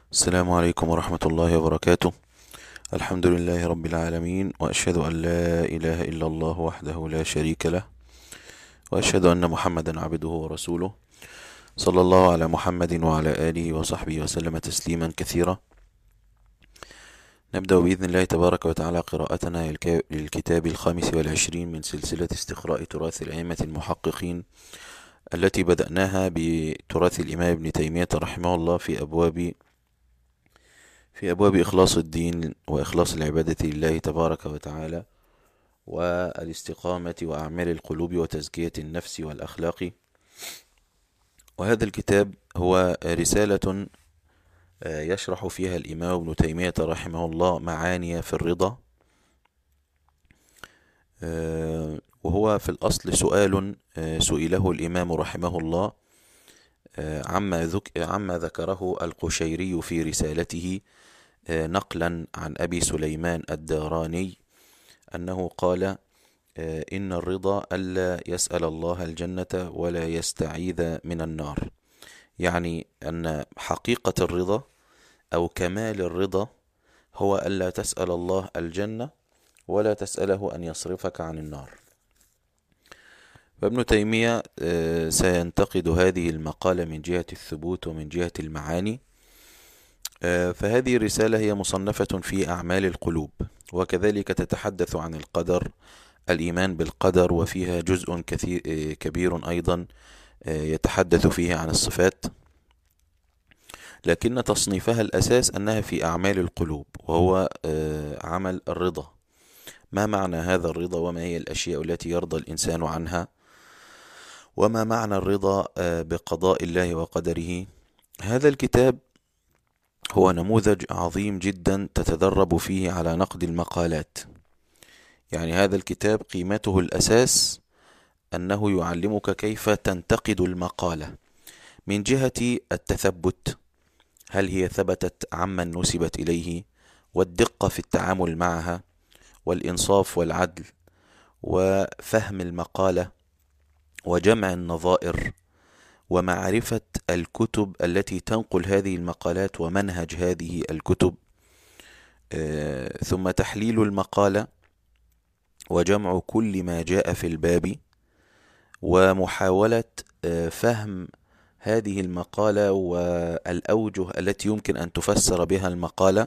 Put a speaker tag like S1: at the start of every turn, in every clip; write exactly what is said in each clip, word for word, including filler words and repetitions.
S1: السلام عليكم ورحمة الله وبركاته. الحمد لله رب العالمين، وأشهد أن لا إله إلا الله وحده لا شريك له، وأشهد أن محمدا عبده ورسوله. صلى الله على محمد وعلى آله وصحبه وسلم تسليما كثيرا. نبدأ بإذن الله تبارك وتعالى قراءتنا للكتاب الخامس والعشرين من سلسلة استقراء تراث الأئمة المحققين، التي بدأناها بتراث الإمام ابن تيمية رحمه الله في أبواب في أبواب إخلاص الدين وإخلاص العبادة لله تبارك وتعالى، والاستقامة وأعمال القلوب وتزكية النفس والأخلاق. وهذا الكتاب هو رسالة يشرح فيها الإمام ابن تيمية رحمه الله معاني في الرضا، وهو في الأصل سؤال سئله الإمام رحمه الله عما, ذك عما ذكره القشيري في رسالته نقلا عن أبي سليمان الداراني أنه قال: إن الرضا ألا يسأل الله الجنة ولا يستعيذ من النار. يعني أن حقيقة الرضا أو كمال الرضا هو ألا تسأل الله الجنة ولا تسأله أن يصرفك عن النار. فابن تيمية سينتقد هذه المقالة من جهة الثبوت ومن جهة المعاني. فهذه الرسالة هي مصنفة في أعمال القلوب، وكذلك تتحدث عن القدر، الإيمان بالقدر، وفيها جزء كثير كبير أيضا يتحدث فيه عن الصفات، لكن تصنيفها الأساس أنها في أعمال القلوب، وهو عمل الرضا. ما معنى هذا الرضا، وما هي الأشياء التي يرضى الإنسان عنها، وما معنى الرضا بقضاء الله وقدره. هذا الكتاب هو نموذج عظيم جدا تتدرب فيه على نقد المقالات. يعني هذا الكتاب قيمته الأساس أنه يعلمك كيف تنتقد المقالة من جهة التثبت، هل هي ثبتت عمن نسبت إليه، والدقة في التعامل معها، والإنصاف والعدل، وفهم المقالة، وجمع النظائر، ومعرفة الكتب التي تنقل هذه المقالات ومنهج هذه الكتب، ثم تحليل المقالة وجمع كل ما جاء في الباب، ومحاولة فهم هذه المقالة والأوجه التي يمكن أن تفسر بها المقالة.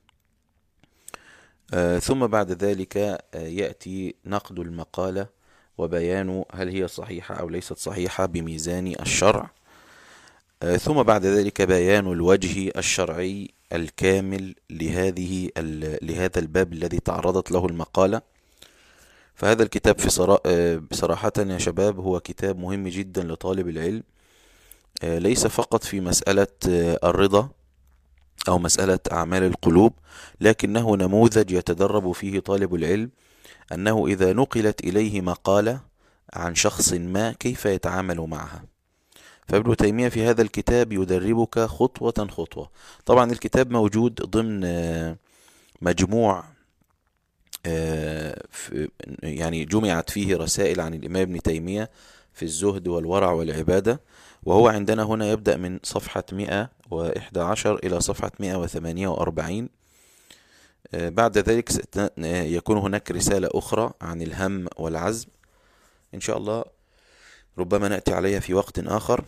S1: ثم بعد ذلك يأتي نقد المقالة وبيان هل هي صحيحة أو ليست صحيحة بميزان الشرع. ثم بعد ذلك بيان الوجه الشرعي الكامل لهذه لهذا الباب الذي تعرضت له المقالة. فهذا الكتاب في بصراحة يا شباب هو كتاب مهم جدا لطالب العلم، ليس فقط في مسألة الرضا أو مسألة أعمال القلوب، لكنه نموذج يتدرب فيه طالب العلم أنه إذا نقلت إليه مقالة عن شخص ما كيف يتعامل معها. فابن تيمية في هذا الكتاب يدربك خطوة خطوة. طبعا الكتاب موجود ضمن مجموع، يعني جمعت فيه رسائل عن الإمام ابن تيمية في الزهد والورع والعبادة، وهو عندنا هنا يبدأ من صفحة مئة وإحدى عشر إلى صفحة مئة وثمانية وأربعين. بعد ذلك يكون هناك رسالة أخرى عن الهم والعزم، إن شاء الله ربما نأتي عليها في وقت آخر.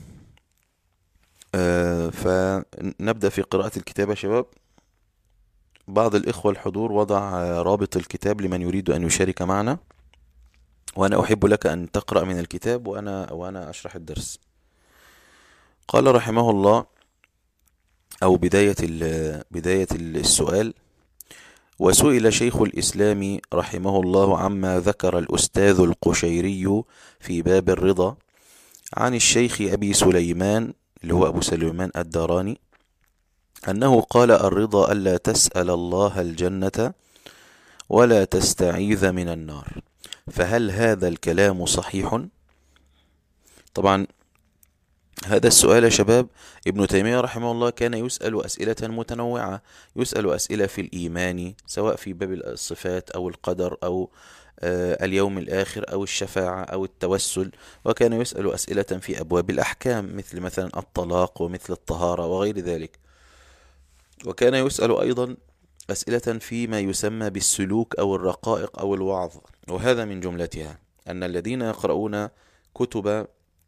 S1: فنبدأ في قراءة الكتاب يا شباب. بعض الإخوة الحضور وضع رابط الكتاب لمن يريد أن يشارك معنا، وأنا أحب لك أن تقرأ من الكتاب وأنا, وأنا أشرح الدرس. قال رحمه الله، أو بداية, بداية السؤال: وسئل شيخ الإسلام رحمه الله عما ذكر الأستاذ القشيري في باب الرضا عن الشيخ أبي سليمان اللي هو أبو سليمان الداراني أنه قال: الرضا ألا تسأل الله الجنة ولا تستعيذ من النار، فهل هذا الكلام صحيح؟ طبعا هذا السؤال يا شباب ابن تيمية رحمه الله كان يسأل أسئلة متنوعة، يسأل أسئلة في الإيمان سواء في باب الصفات أو القدر أو اليوم الآخر أو الشفاعة أو التوسل، وكان يسأل أسئلة في أبواب الأحكام مثل مثلا الطلاق ومثل الطهارة وغير ذلك. وكان يسأل أيضا أسئلة فيما يسمى بالسلوك أو الرقائق أو الوعظ، وهذا من جملتها أن الذين يقرؤون كتب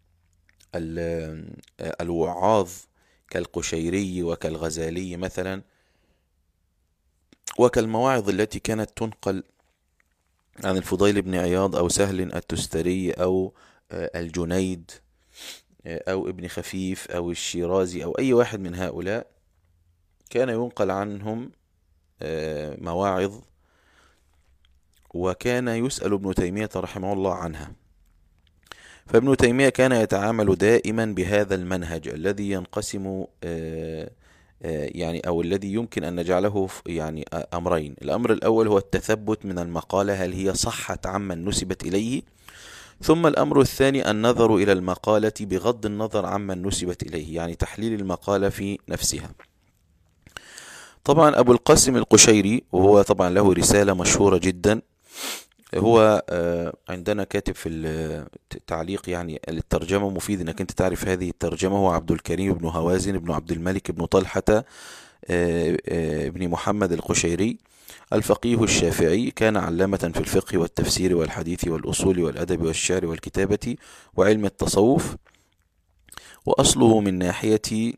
S1: الوعاظ كالقشيري وكالغزالي مثلا، وكالمواعظ التي كانت تنقل عن الفضيل بن عياض أو سهل التستري أو الجنيد أو ابن خفيف أو الشيرازي أو أي واحد من هؤلاء، كان ينقل عنهم مواعظ، وكان يسأل ابن تيمية رحمه الله عنها. فابن تيمية كان يتعامل دائما بهذا المنهج الذي ينقسم يعني أو الذي يمكن أن نجعله يعني أمرين. الأمر الأول هو التثبت من المقالة، هل هي صحت عمن نسبت إليه؟ ثم الأمر الثاني النظر إلى المقالة بغض النظر عمن نسبت إليه، يعني تحليل المقالة في نفسها. طبعا أبو القاسم القشيري، وهو طبعا له رسالة مشهورة جدا، هو عندنا كاتب في التعليق يعني الترجمة مفيد انك انت تعرف هذه الترجمة. هو عبد الكريم بن هوازن بن عبد الملك بن طلحة ابن محمد القشيري، الفقيه الشافعي، كان علامة في الفقه والتفسير والحديث والأصول والأدب والشعر والكتابة وعلم التصوف، وأصله من ناحية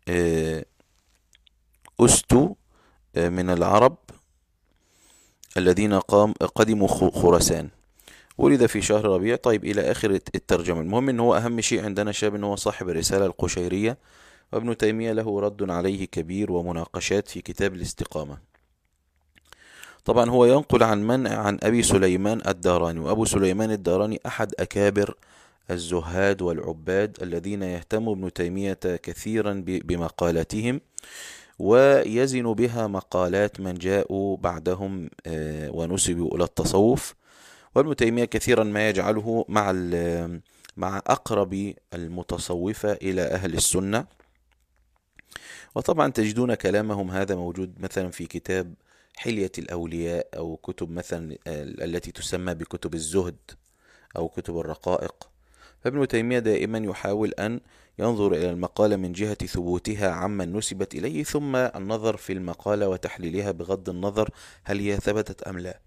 S1: أستو من العرب الذين قام قدموا خراسان، ولد في شهر ربيع. طيب إلى آخر الترجمة. المهم إن هو أهم شيء عندنا شاب إن هو صاحب الرسالة القشيرية، وابن تيمية له رد عليه كبير ومناقشات في كتاب الاستقامة. طبعا هو ينقل عن من عن أبي سليمان الداراني، وأبو سليمان الداراني أحد أكابر الزهاد والعباد الذين يهتم ابن تيمية كثيرا بمقالاتهم، ويزن بها مقالات من جاءوا بعدهم ونسبوا إلى التصوف. وابن تيمية كثيرا ما يجعله مع مع أقرب المتصوفة إلى أهل السنة. وطبعا تجدون كلامهم هذا موجود مثلا في كتاب حلية الأولياء، أو كتب مثلا التي تسمى بكتب الزهد أو كتب الرقائق. فابن تيمية دائما يحاول أن ينظر إلى المقالة من جهة ثبوتها عمن نسبت إليه، ثم النظر في المقالة وتحليلها بغض النظر هل هي ثبتت أم لا.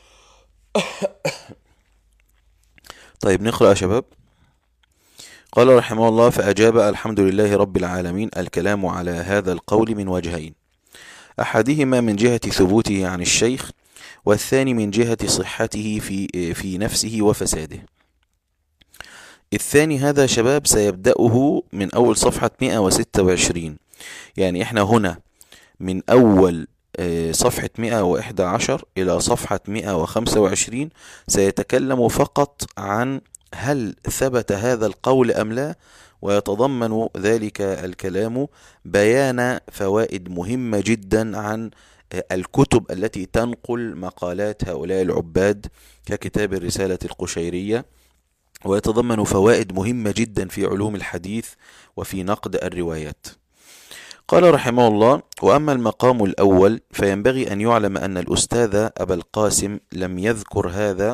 S1: طيب نقرأ يا شباب. قال رحمه الله: فأجاب: الحمد لله رب العالمين. الكلام على هذا القول من وجهين، أحدهما من جهة ثبوته عن الشيخ، والثاني من جهة صحته في في نفسه وفساده. الثاني هذا شباب سيبدأه من أول صفحة مئة وستة وعشرين، يعني إحنا هنا من أول صفحة مئة وإحدى عشر إلى صفحة مئة وخمسة وعشرين سيتكلم فقط عن هل ثبت هذا القول أم لا، ويتضمن ذلك الكلام بيان فوائد مهمة جدا عن الكتب التي تنقل مقالات هؤلاء العباد ككتاب الرسالة القشيرية، ويتضمن فوائد مهمة جدا في علوم الحديث وفي نقد الروايات. قال رحمه الله: وأما المقام الأول فينبغي أن يعلم أن الأستاذ أبا القاسم لم يذكر هذا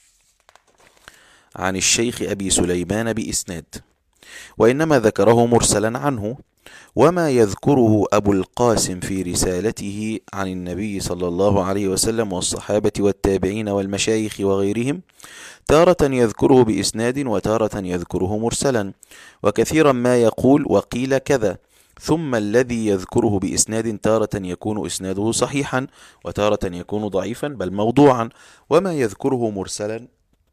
S1: عن الشيخ أبي سليمان بإسناد، وإنما ذكره مرسلا عنه. وما يذكره أبو القاسم في رسالته عن النبي صلى الله عليه وسلم والصحابة والتابعين والمشايخ وغيرهم تارة يذكره بإسناد وتارة يذكره مرسلا، وكثيرا ما يقول وقيل كذا، ثم الذي يذكره بإسناد تارة يكون إسناده صحيحا وتارة يكون ضعيفا بل موضوعا، وما يذكره مرسلا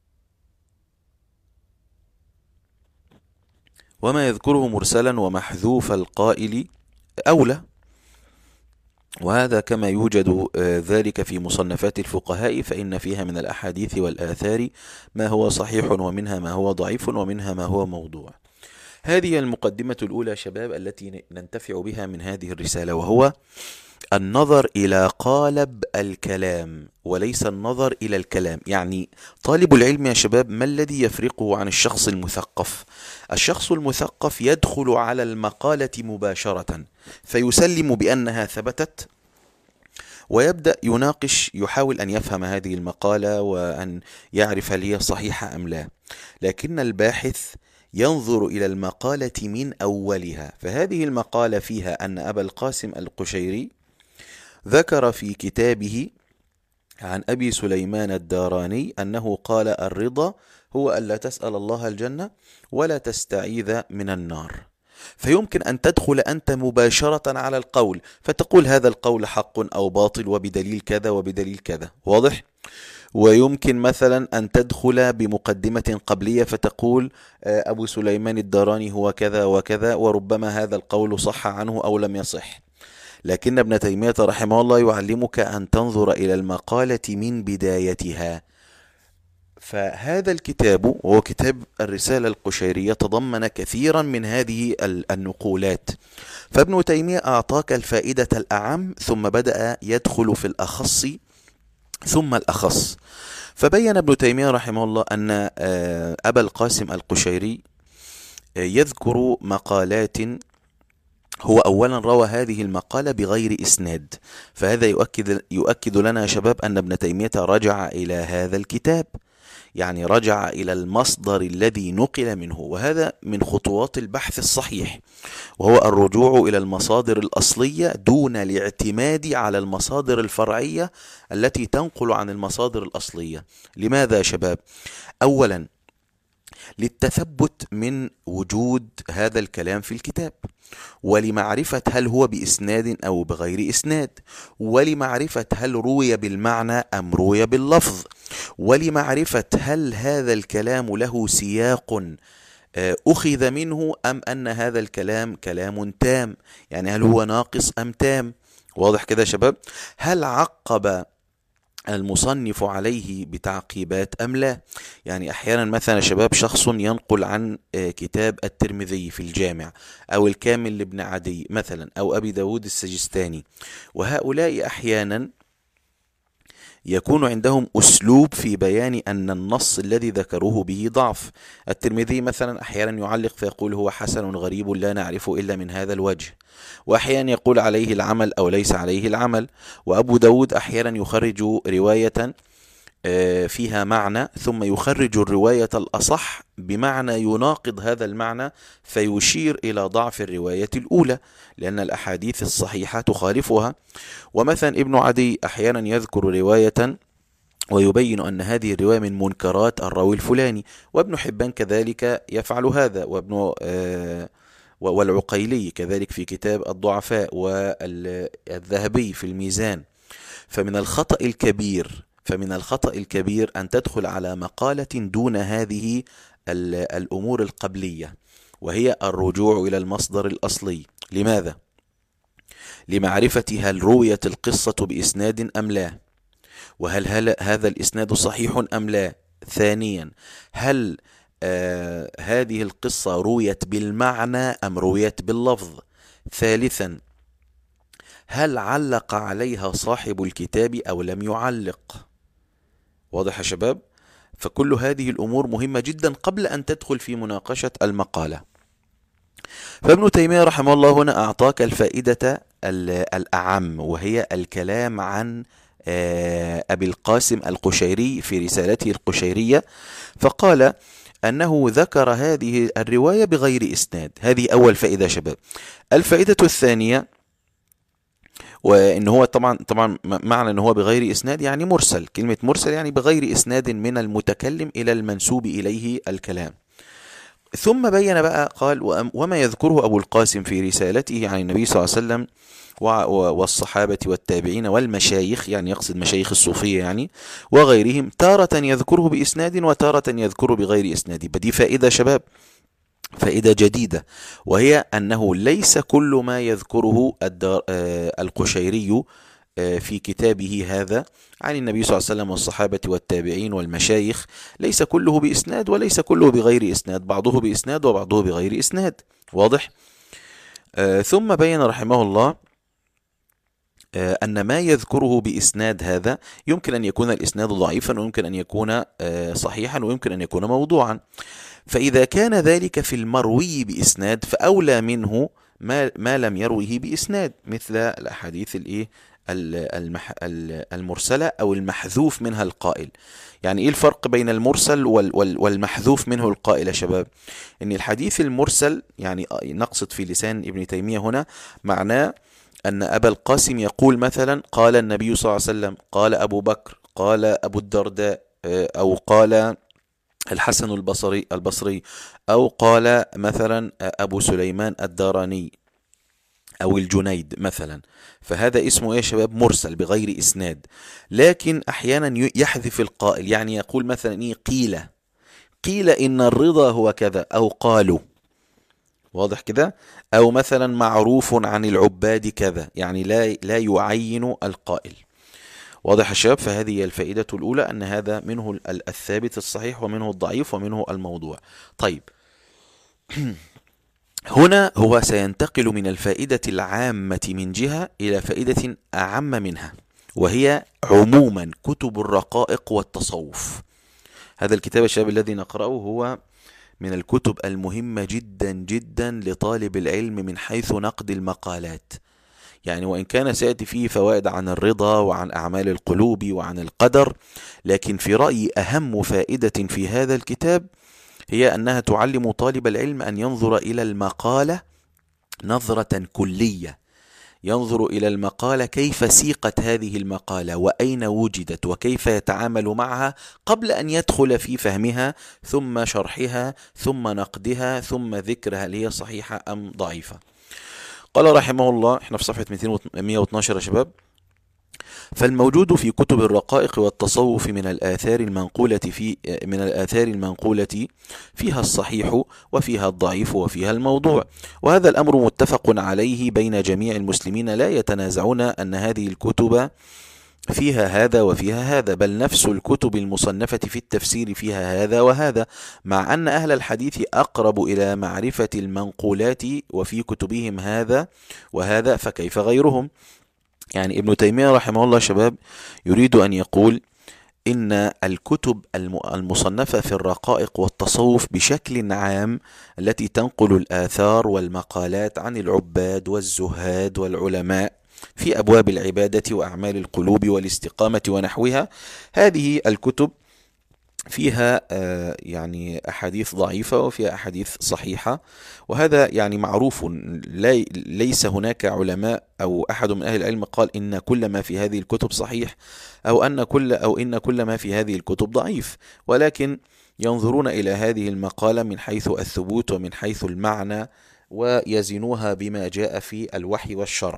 S1: وما يذكره مرسلا ومحذوف القائل أولى. وهذا كما يوجد ذلك في مصنفات الفقهاء، فإن فيها من الأحاديث والآثار ما هو صحيح ومنها ما هو ضعيف ومنها ما هو موضوع. هذه المقدمة الأولى شباب التي ننتفع بها من هذه الرسالة، وهو النظر إلى قالب الكلام وليس النظر إلى الكلام. يعني طالب العلم يا شباب ما الذي يفرقه عن الشخص المثقف؟ الشخص المثقف يدخل على المقالة مباشرة فيسلم بأنها ثبتت، ويبدأ يناقش، يحاول أن يفهم هذه المقالة وأن يعرف هل هي صحيحة أم لا. لكن الباحث ينظر إلى المقالة من أولها. فهذه المقالة فيها أن أبا القاسم القشيري ذكر في كتابه عن أبي سليمان الداراني أنه قال: الرضا هو ألا تسأل الله الجنة ولا تستعيذ من النار. فيمكن أن تدخل أنت مباشرة على القول فتقول هذا القول حق أو باطل وبدليل كذا وبدليل كذا، واضح؟ ويمكن مثلا أن تدخل بمقدمة قبلية فتقول أبو سليمان الداراني هو كذا وكذا، وربما هذا القول صح عنه أو لم يصح. لكن ابن تيمية رحمه الله يعلمك أن تنظر إلى المقالة من بدايتها. فهذا الكتاب وهو كتاب الرسالة القشيرية تضمن كثيرا من هذه النقولات. فابن تيمية أعطاك الفائدة الأعم ثم بدأ يدخل في الأخص ثم الأخص. فبين ابن تيمية رحمه الله أن أبا القاسم القشيري يذكر مقالات، هو أولا روى هذه المقالة بغير إسناد، فهذا يؤكد, يؤكد لنا يا شباب أن ابن تيمية رجع إلى هذا الكتاب، يعني رجع إلى المصدر الذي نقل منه، وهذا من خطوات البحث الصحيح، وهو الرجوع إلى المصادر الأصلية دون الاعتماد على المصادر الفرعية التي تنقل عن المصادر الأصلية. لماذا يا شباب؟ أولا للتثبت من وجود هذا الكلام في الكتاب، ولمعرفة هل هو بإسناد أو بغير إسناد، ولمعرفة هل روي بالمعنى أم روي باللفظ، ولمعرفة هل هذا الكلام له سياق أخذ منه أم أن هذا الكلام كلام تام، يعني هل هو ناقص أم تام. واضح كده يا شباب؟ هل عقب المصنف عليه بتعقيبات أم لا؟ يعني أحيانا مثلا شباب شخص ينقل عن كتاب الترمذي في الجامع أو الكامل لابن عدي مثلا أو أبي داود السجستاني، وهؤلاء أحيانا يكون عندهم أسلوب في بيان أن النص الذي ذكروه به ضعف. الترمذي مثلا أحيانا يعلق فيقول هو حسن غريب لا نعرفه إلا من هذا الوجه، وأحيانا يقول عليه العمل أو ليس عليه العمل. وأبو داود أحيانا يخرج رواية فيها معنى ثم يخرج الرواية الأصح بمعنى يناقض هذا المعنى فيشير إلى ضعف الرواية الأولى لأن الأحاديث الصحيحة تخالفها. ومثلا ابن عدي أحيانا يذكر رواية ويبين أن هذه الرواية من منكرات الراوي الفلاني، وابن حبان كذلك يفعل هذا، وابن آه والعقيلي كذلك في كتاب الضعفاء، والذهبي في الميزان. فمن الخطأ الكبير فمن الخطأ الكبير أن تدخل على مقالة دون هذه الأمور القبلية، وهي الرجوع إلى المصدر الأصلي. لماذا؟ لمعرفة هل رويت القصة بإسناد أم لا، وهل هل هذا الإسناد صحيح أم لا. ثانيا، هل آه هذه القصة رويت بالمعنى أم رويت باللفظ. ثالثا، هل علق عليها صاحب الكتاب أو لم يعلق. واضح يا شباب؟ فكل هذه الأمور مهمة جدا قبل أن تدخل في مناقشة المقالة. فابن تيمية رحمه الله هنا أعطاك الفائدة الأعم، وهي الكلام عن أبي القاسم القشيري في رسالته القشيرية، فقال أنه ذكر هذه الرواية بغير إسناد. هذه أول فائدة شباب. الفائدة الثانية، وإن هو طبعا طبعا معنى أنه هو بغير إسناد يعني مرسل، كلمة مرسل يعني بغير إسناد من المتكلم إلى المنسوب إليه الكلام. ثم بين بقى قال: وما يذكره أبو القاسم في رسالته عن النبي صلى الله عليه وسلم والصحابة والتابعين والمشايخ، يعني يقصد مشايخ الصوفية يعني، وغيرهم، تارة يذكره بإسناد وتارة يذكره بغير إسناد. بدي فائدة شباب، فائدة جديدة، وهي أنه ليس كل ما يذكره القشيري في كتابه هذا عن النبي صلى الله عليه وسلم والصحابة والتابعين والمشايخ ليس كله بإسناد وليس كله بغير إسناد، بعضه بإسناد وبعضه بغير إسناد. واضح؟ آه ثم بين رحمه الله آه أن ما يذكره بإسناد هذا يمكن أن يكون الإسناد ضعيفا، ويمكن أن يكون آه صحيحا، ويمكن أن يكون موضوعا. فإذا كان ذلك في المروي بإسناد فأولى منه ما, ما لم يروه بإسناد، مثل الأحاديث الإيه المح المرسلة أو المحذوف منها القائل. يعني إيه الفرق بين المرسل والمحذوف منه القائل يا شباب؟ إن الحديث المرسل، يعني نقصد في لسان ابن تيمية هنا، معناه أن أبا القاسم يقول مثلا قال النبي صلى الله عليه وسلم، قال أبو بكر، قال أبو الدرداء، أو قال الحسن البصري البصري أو قال مثلا أبو سليمان الداراني أو الجنيد مثلا. فهذا اسمه إيه يا شباب؟ مرسل بغير إسناد. لكن أحيانا يحذف القائل، يعني يقول مثلا إيه قيل قيل إن الرضا هو كذا، أو قالوا، واضح كده؟ أو مثلا معروف عن العباد كذا، يعني لا لا يعين القائل. واضح يا شباب؟ فهذه هي الفائدة الأولى، أن هذا منه الثابت الصحيح ومنه الضعيف ومنه الموضوع. طيب هنا هو سينتقل من الفائدة العامة من جهة إلى فائدة أعم منها، وهي عموما كتب الرقائق والتصوف. هذا الكتاب يا شباب الذي نقرأه هو من الكتب المهمة جدا جدا لطالب العلم من حيث نقد المقالات. يعني وإن كان سيأتي فيه فوائد عن الرضا وعن أعمال القلوب وعن القدر، لكن في رأيي أهم فائدة في هذا الكتاب هي أنها تعلم طالب العلم أن ينظر إلى المقالة نظرة كلية، ينظر إلى المقالة كيف سيقت هذه المقالة وأين وجدت وكيف يتعامل معها قبل أن يدخل في فهمها ثم شرحها ثم نقدها ثم ذكر هل هي صحيحة أم ضعيفة. قال رحمه الله، احنا في صفحة مئة واثناشر يا شباب: فالموجود في كتب الرقائق والتصوف من الآثار المنقولة في من الآثار المنقولة فيها الصحيح وفيها الضعيف وفيها الموضوع، وهذا الأمر متفق عليه بين جميع المسلمين، لا يتنازعون أن هذه الكتب فيها هذا وفيها هذا، بل نفس الكتب المصنفة في التفسير فيها هذا وهذا، مع أن أهل الحديث أقرب إلى معرفة المنقولات وفي كتبهم هذا وهذا، فكيف غيرهم؟ يعني ابن تيمية رحمه الله شباب يريد أن يقول إن الكتب المصنفة في الرقائق والتصوف بشكل عام التي تنقل الآثار والمقالات عن العباد والزهاد والعلماء في أبواب العبادة وأعمال القلوب والاستقامة ونحوها، هذه الكتب فيها يعني أحاديث ضعيفة وفيها أحاديث صحيحة، وهذا يعني معروف. ليس هناك علماء أو أحد من أهل العلم قال إن كل ما في هذه الكتب صحيح أو أن كل أو إن كل ما في هذه الكتب ضعيف، ولكن ينظرون إلى هذه المقالة من حيث الثبوت ومن حيث المعنى ويزنوها بما جاء في الوحي والشرع.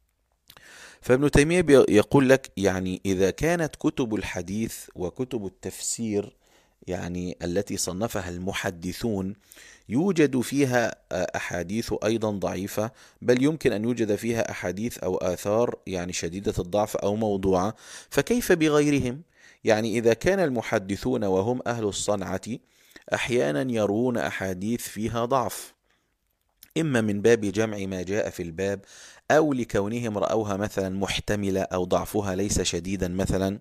S1: فابن تيمية يقول لك يعني إذا كانت كتب الحديث وكتب التفسير يعني التي صنفها المحدثون يوجد فيها أحاديث أيضا ضعيفة، بل يمكن أن يوجد فيها أحاديث أو آثار يعني شديدة الضعف أو موضوعة، فكيف بغيرهم؟ يعني إذا كان المحدثون وهم أهل الصنعة أحيانا يرون أحاديث فيها ضعف، إما من باب جمع ما جاء في الباب أو لكونهم رأوها مثلا محتملة أو ضعفها ليس شديدا مثلا،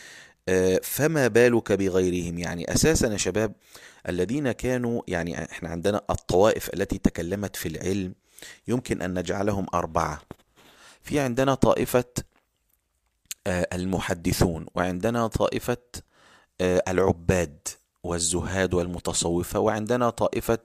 S1: فما بالك بغيرهم؟ يعني أساسا يا شباب الذين كانوا يعني احنا عندنا الطوائف التي تكلمت في العلم يمكن أن نجعلهم أربعة. في عندنا طائفة المحدثون، وعندنا طائفة العباد والزهاد والمتصوفة، وعندنا طائفة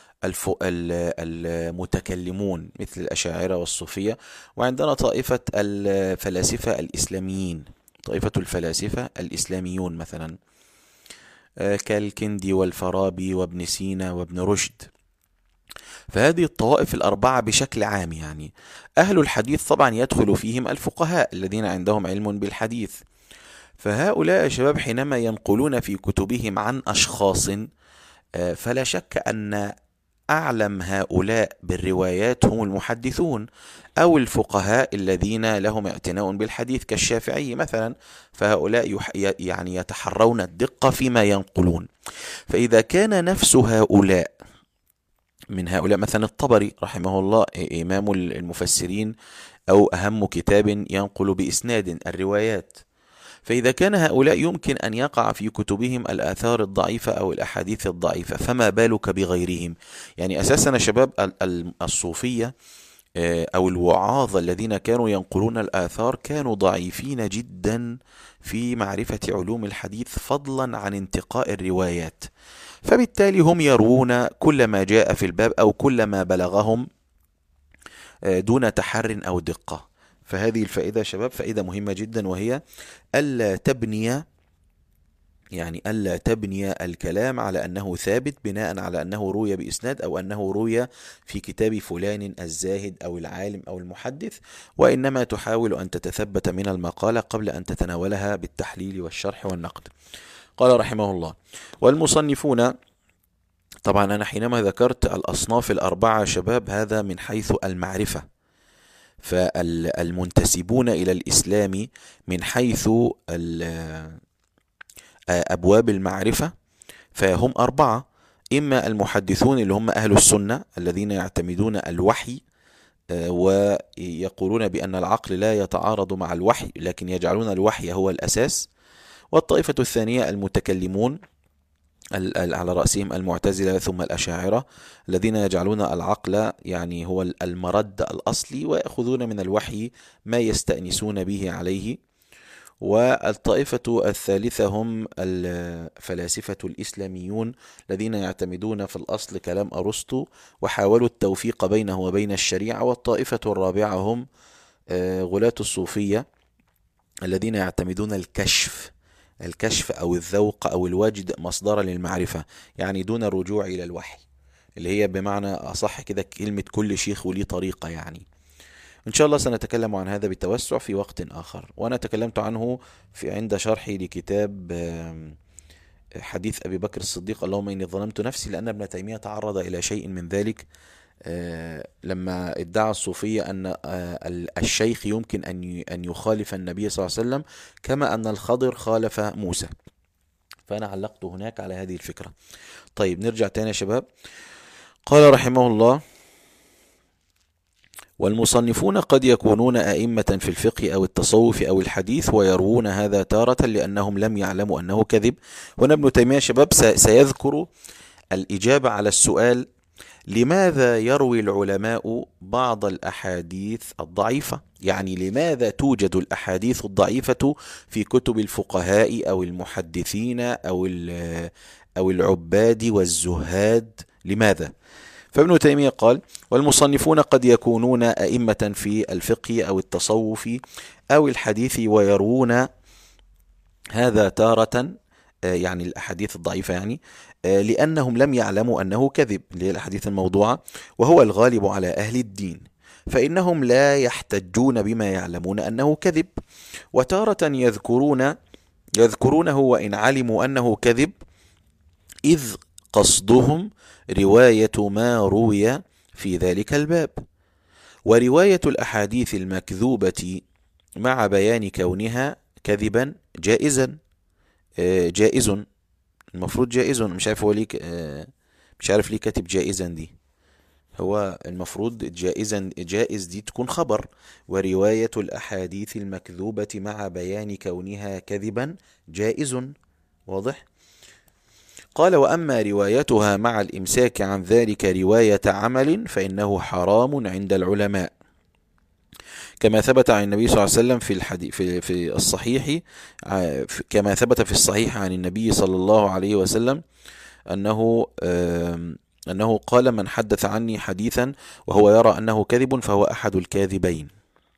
S1: المتكلمون مثل الأشاعرة والصوفية، وعندنا طائفة الفلاسفة الإسلاميين، طائفة الفلاسفة الإسلاميون مثلا كالكندي والفارابي وابن سينا وابن رشد. فهذه الطوائف الأربعة بشكل عام يعني أهل الحديث طبعا يدخل فيهم الفقهاء الذين عندهم علم بالحديث، فهؤلاء يا شباب حينما ينقلون في كتبهم عن أشخاص فلا شك أن أعلم هؤلاء بالروايات هم المحدثون أو الفقهاء الذين لهم اعتناء بالحديث كالشافعي مثلا، فهؤلاء يعني يتحرون الدقة فيما ينقلون. فإذا كان نفس هؤلاء من هؤلاء مثلا الطبري رحمه الله إمام المفسرين أو أهم كتاب ينقل بإسناد الروايات، فإذا كان هؤلاء يمكن أن يقع في كتبهم الآثار الضعيفة أو الأحاديث الضعيفة، فما بالك بغيرهم؟ يعني أساسا يا شباب الصوفية أو الوعاظ الذين كانوا ينقلون الآثار كانوا ضعيفين جدا في معرفة علوم الحديث، فضلا عن انتقاء الروايات. فبالتالي هم يروون كل ما جاء في الباب أو كل ما بلغهم دون تحر أو دقة. فهذه الفائدة يا شباب فائدة مهمة جدا، وهي ألا تبني يعني ألا تبني الكلام على أنه ثابت بناء على أنه روي بإسناد أو أنه روي في كتاب فلان الزاهد أو العالم أو المحدث، وإنما تحاول أن تتثبت من المقالة قبل أن تتناولها بالتحليل والشرح والنقد. قال رحمه الله: والمصنفون، طبعا أنا حينما ذكرت الأصناف الأربعة شباب هذا من حيث المعرفة، فالمنتسبون إلى الإسلام من حيث أبواب المعرفة فهم أربعة: إما المحدثون اللي هم أهل السنة الذين يعتمدون الوحي ويقولون بأن العقل لا يتعارض مع الوحي لكن يجعلون الوحي هو الأساس. والطائفة الثانية المتكلمون على رأسهم المعتزلة ثم الأشاعرة الذين يجعلون العقل يعني هو المرد الأصلي ويأخذون من الوحي ما يستأنسون به عليه. والطائفة الثالثة هم الفلاسفة الإسلاميون الذين يعتمدون في الأصل كلام أرسطو وحاولوا التوفيق بينه وبين الشريعة. والطائفة الرابعة هم غلاة الصوفية الذين يعتمدون الكشف الكشف أو الذوق أو الوجد مصدرا للمعرفة، يعني دون الرجوع إلى الوحي، اللي هي بمعنى أصح كده كلمة كل شيخ وليه طريقة. يعني إن شاء الله سنتكلم عن هذا بالتوسع في وقت آخر، وأنا تكلمت عنه في عند شرحي لكتاب حديث أبي بكر الصديق اللهم إني ظلمت نفسي، لأن ابن تيمية تعرض إلى شيء من ذلك لما ادعى الصوفية أن الشيخ يمكن أن يخالف النبي صلى الله عليه وسلم كما أن الخضر خالف موسى، فأنا علقت هناك على هذه الفكرة. طيب نرجع تاني يا شباب. قال رحمه الله: والمصنفون قد يكونون أئمة في الفقه أو التصوف أو الحديث ويروون هذا تارة لأنهم لم يعلموا أنه كذب. هنا ابن تيمية شباب سيذكر الإجابة على السؤال: لماذا يروي العلماء بعض الأحاديث الضعيفة؟ يعني لماذا توجد الأحاديث الضعيفة في كتب الفقهاء أو المحدثين أو أو العباد والزهاد؟ لماذا؟ فابن تيمية قال: والمصنفون قد يكونون أئمة في الفقه أو التصوف أو الحديث ويروون هذا تارة، يعني الأحاديث الضعيفة، يعني لأنهم لم يعلموا أنه كذب، اللي هي الأحاديث الموضوعة، وهو الغالب على أهل الدين، فإنهم لا يحتجون بما يعلمون أنه كذب. وتارة يذكرون يذكرونه وإن علموا أنه كذب، إذ قصدهم رواية ما روي في ذلك الباب. ورواية الأحاديث المكذوبة مع بيان كونها كذبا جائزا جائز المفروض جائز، مش عارف هو ليك مش عارف ليه كاتب جائزا دي، هو المفروض جائزا جائز دي تكون خبر. ورواية الأحاديث المكذوبة مع بيان كونها كذبا جائز، واضح؟ قال: وأما روايتها مع الإمساك عن ذلك رواية عمل فإنه حرام عند العلماء، كما ثبت عن النبي صلى الله عليه وسلم في الحديث في في الصحيح كما ثبت في الصحيح عن النبي صلى الله عليه وسلم أنه أنه قال: من حدث عني حديثا وهو يرى أنه كذب فهو أحد الكاذبين.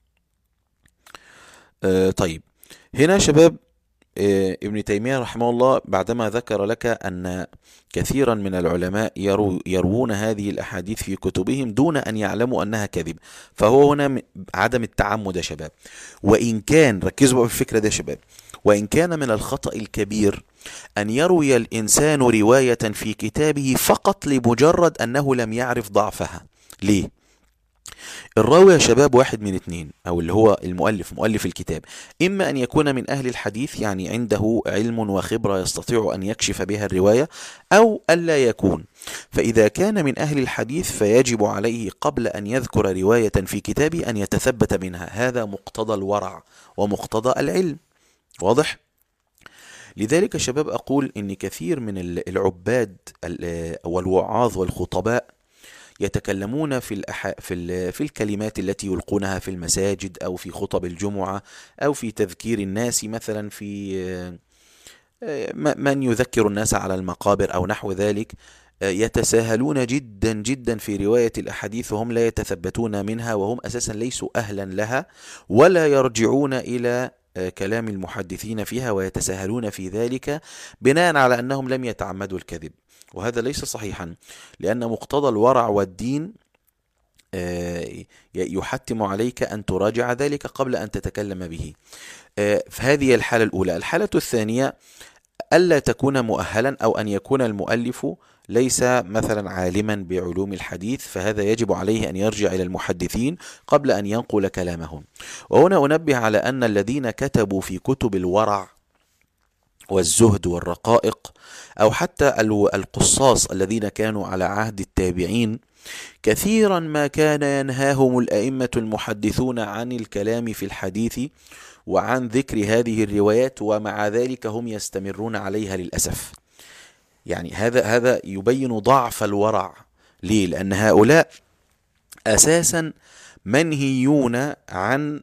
S1: طيب هنا شباب ابن تيمية رحمه الله بعدما ذكر لك أن كثيرا من العلماء يرو يروون هذه الأحاديث في كتبهم دون أن يعلموا أنها كذب، فهو هنا عدم التعمد يا شباب. وإن كان، ركزوا بقى في الفكرة دي يا شباب، وإن كان من الخطأ الكبير أن يروي الإنسان رواية في كتابه فقط لمجرد أنه لم يعرف ضعفها. ليه؟ الراوي يا شباب واحد من اثنين، أو اللي هو المؤلف مؤلف الكتاب، إما أن يكون من أهل الحديث يعني عنده علم وخبرة يستطيع أن يكشف بها الرواية، أو ألا يكون. فإذا كان من أهل الحديث فيجب عليه قبل أن يذكر رواية في كتابه أن يتثبت منها، هذا مقتضى الورع ومقتضى العلم، واضح؟ لذلك شباب أقول إن كثير من العباد والوعاظ والخطباء يتكلمون في الأح... في ال... في الكلمات التي يلقونها في المساجد أو في خطب الجمعة أو في تذكير الناس، مثلا في من يذكر الناس على المقابر أو نحو ذلك، يتساهلون جدا جدا في رواية الأحاديث وهم لا يتثبتون منها، وهم أساسا ليسوا أهلا لها، ولا يرجعون إلى كلام المحدثين فيها، ويتساهلون في ذلك بناء على أنهم لم يتعمدوا الكذب. وهذا ليس صحيحا، لأن مقتضى الورع والدين يحتم عليك أن تراجع ذلك قبل أن تتكلم به. فهذه الحالة الأولى. الحالة الثانية ألا تكون مؤهلا، أو أن يكون المؤلف ليس مثلا عالما بعلوم الحديث، فهذا يجب عليه أن يرجع إلى المحدثين قبل أن ينقل كلامهم. وهنا أنبه على أن الذين كتبوا في كتب الورع والزهد والرقائق، أو حتى القصاص الذين كانوا على عهد التابعين، كثيرا ما كان ينهاهم الأئمة المحدثون عن الكلام في الحديث وعن ذكر هذه الروايات، ومع ذلك هم يستمرون عليها للأسف. يعني هذا هذا يبين ضعف الورع. ليه؟ لأن هؤلاء أساسا منهيون عن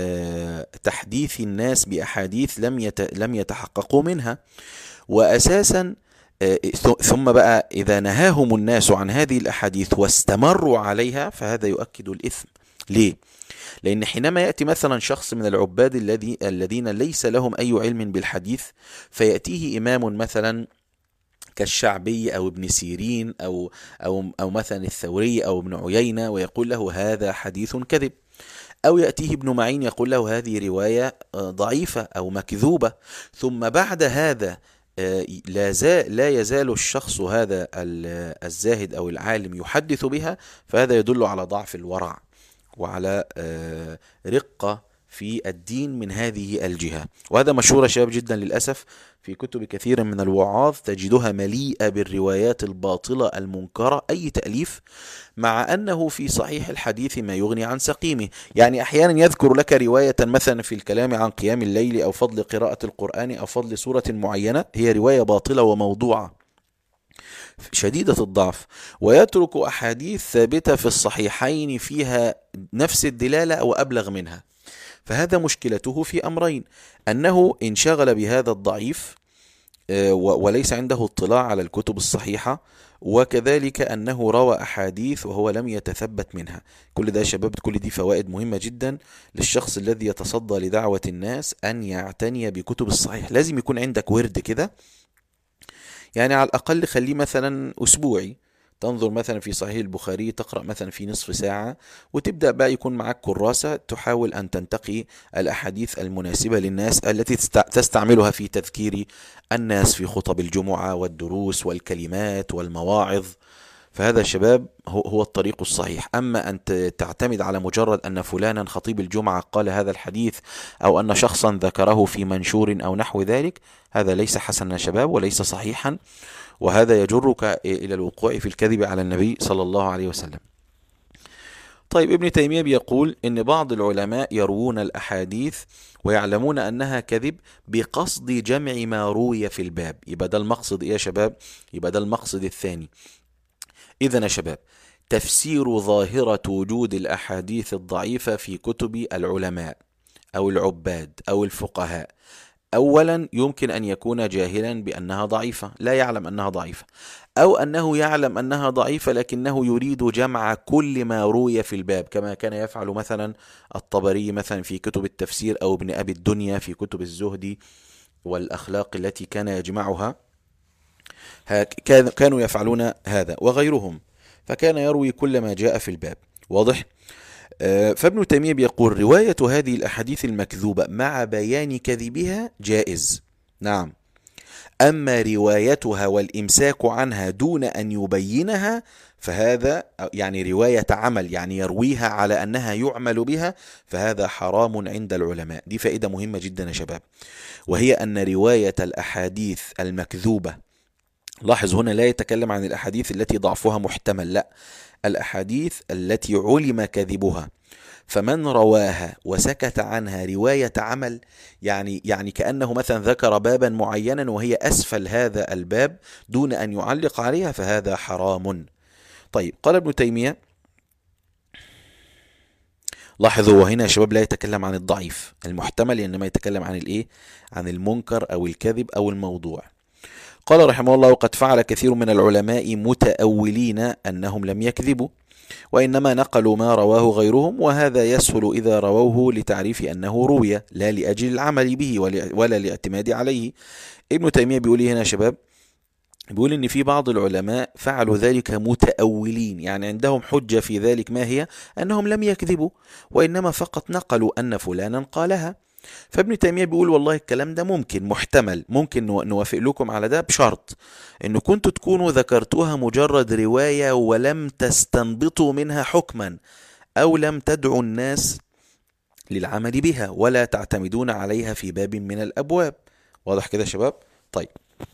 S1: تحديث الناس بأحاديث لم لم يتحققوا منها، وأساسا ثم بقى إذا نهاهم الناس عن هذه الأحاديث واستمروا عليها فهذا يؤكد الإثم. ليه؟ لأن حينما يأتي مثلا شخص من العباد الذي الذين ليس لهم أي علم بالحديث، فيأتيه إمام مثلا كالشعبي أو ابن سيرين أو أو أو مثلا الثوري أو ابن عيينة، ويقول له هذا حديث كذب، أو يأتيه ابن معين يقول له هذه رواية ضعيفة أو مكذوبة، ثم بعد هذا لا, لا يزال الشخص هذا الزاهد أو العالم يحدث بها، فهذا يدل على ضعف الورع وعلى رقة في الدين من هذه الجهة. وهذا مشهور شباب جدا للأسف في كتب كثير من الوعاظ، تجدها مليئة بالروايات الباطلة المنكرة، أي تأليف، مع أنه في صحيح الحديث ما يغني عن سقيمه. يعني أحيانا يذكر لك رواية مثلا في الكلام عن قيام الليل أو فضل قراءة القرآن أو فضل سورة معينة، هي رواية باطلة وموضوعة شديدة الضعف، ويترك أحاديث ثابتة في الصحيحين فيها نفس الدلالة أو أبلغ منها. فهذا مشكلته في أمرين: أنه انشغل بهذا الضعيف وليس عنده اطلاع على الكتب الصحيحة، وكذلك أنه روى أحاديث وهو لم يتثبت منها. كل ده شباب، كل دي فوائد مهمة جدا للشخص الذي يتصدى لدعوة الناس أن يعتني بكتب الصحيح. لازم يكون عندك ورد كده، يعني على الأقل خليه مثلا أسبوعي، تنظر مثلا في صحيح البخاري تقرأ مثلا في نصف ساعة، وتبدأ بقى يكون معك كراسة تحاول أن تنتقي الأحاديث المناسبة للناس التي تستعملها في تذكير الناس في خطب الجمعة والدروس والكلمات والمواعظ. فهذا شباب هو الطريق الصحيح. أما أن تعتمد على مجرد أن فلانا خطيب الجمعة قال هذا الحديث، أو أن شخصا ذكره في منشور أو نحو ذلك، هذا ليس حسنا شباب وليس صحيحا، وهذا يجرك إلى الوقوع في الكذب على النبي صلى الله عليه وسلم. طيب، ابن تيمية بيقول إن بعض العلماء يروون الأحاديث ويعلمون أنها كذب بقصد جمع ما روي في الباب. يبقى ده المقصد إيه يا شباب؟ يبقى ده المقصد الثاني. إذن يا شباب، تفسير ظاهرة وجود الأحاديث الضعيفة في كتب العلماء أو العباد أو الفقهاء: أولا يمكن أن يكون جاهلا بأنها ضعيفة، لا يعلم أنها ضعيفة، أو أنه يعلم أنها ضعيفة لكنه يريد جمع كل ما روي في الباب، كما كان يفعل مثلا الطبري مثلا في كتب التفسير، أو ابن أبي الدنيا في كتب الزهد والأخلاق التي كان يجمعها. كانوا يفعلون هذا وغيرهم، فكان يروي كل ما جاء في الباب. واضح؟ فابن تيمية بيقول رواية هذه الأحاديث المكذوبة مع بيان كذبها جائز، نعم. أما روايتها والإمساك عنها دون أن يبينها فهذا يعني رواية عمل، يعني يرويها على أنها يعمل بها، فهذا حرام عند العلماء. دي فائدة مهمة جدا يا شباب، وهي أن رواية الأحاديث المكذوبة، لاحظ هنا لا يتكلم عن الأحاديث التي ضعفها محتمل، لا، الأحاديث التي علم كذبها، فمن رواها وسكت عنها رواية عمل، يعني يعني كأنه مثلا ذكر بابا معينا وهي أسفل هذا الباب دون أن يعلق عليها، فهذا حرام. طيب، قال ابن تيمية، لاحظوا وهنا يا شباب لا يتكلم عن الضعيف المحتمل، إنما يتكلم عن الإيه؟ عن المنكر أو الكذب أو الموضوع. قال رحمه الله: وقد فعل كثير من العلماء متأولين أنهم لم يكذبوا، وإنما نقلوا ما رواه غيرهم، وهذا يسهل إذا رووه لتعريف أنه روي لا لأجل العمل به ولا الاعتماد عليه. ابن تيمية بيقول هنا يا شباب، بيقول إن في بعض العلماء فعلوا ذلك متأولين، يعني عندهم حجة في ذلك، ما هي؟ أنهم لم يكذبوا، وإنما فقط نقلوا أن فلانا قالها. فابن تيمية بيقول والله الكلام ده ممكن محتمل، ممكن نوافق لكم على ده بشرط إن كنتوا تكونوا ذكرتوها مجرد رواية ولم تستنبطوا منها حكما، أو لم تدعوا الناس للعمل بها ولا تعتمدون عليها في باب من الأبواب. واضح كده يا شباب؟ طيب،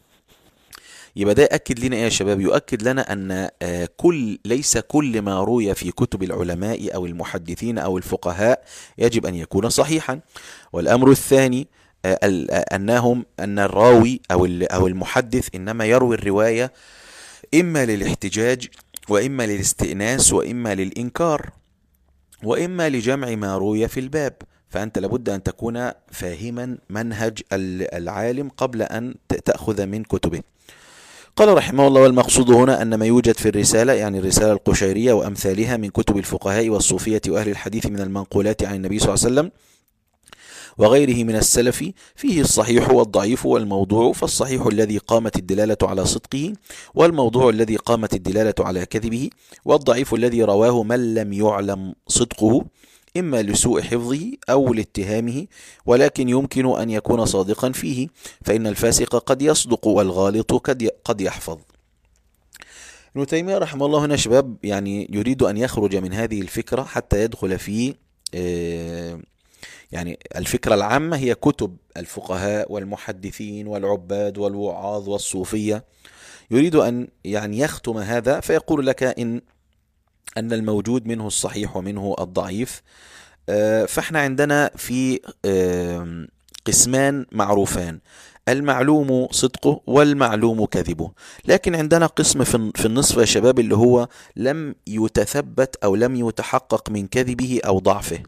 S1: يبقى ده يأكد لنا ايه يا شباب؟ يؤكد لنا ان كل ليس كل ما روي في كتب العلماء او المحدثين او الفقهاء يجب ان يكون صحيحا. والامر الثاني انهم ان الراوي او او المحدث انما يروي الرواية اما للاحتجاج، واما للاستئناس، واما للانكار، واما لجمع ما روي في الباب. فأنت لابد أن تكون فاهما منهج العالم قبل أن تأخذ من كتبه. قال رحمه الله: والمقصود هنا أن ما يوجد في الرسالة، يعني الرسالة القشيرية وأمثالها من كتب الفقهاء والصوفية وأهل الحديث من المنقولات عن النبي صلى الله عليه وسلم وغيره من السلف، فيه الصحيح والضعيف والموضوع، فالصحيح الذي قامت الدلالة على صدقه، والموضوع الذي قامت الدلالة على كذبه، والضعيف الذي رواه من لم يعلم صدقه إما لسوء حفظه أو لاتهامه، ولكن يمكن أن يكون صادقا فيه، فإن الفاسق قد يصدق والغالط قد يحفظ. ابن تيمية رحمه الله هنا شباب يعني يريد أن يخرج من هذه الفكرة حتى يدخل في يعني الفكرة العامة، هي كتب الفقهاء والمحدثين والعباد والوعاظ والصوفية. يريد أن يعني يختم هذا فيقول لك إن أن الموجود منه الصحيح ومنه الضعيف. فاحنا عندنا في قسمان معروفان: المعلوم صدقه والمعلوم كذبه. لكن عندنا قسم في النصف يا شباب اللي هو لم يتثبت أو لم يتحقق من كذبه أو ضعفه،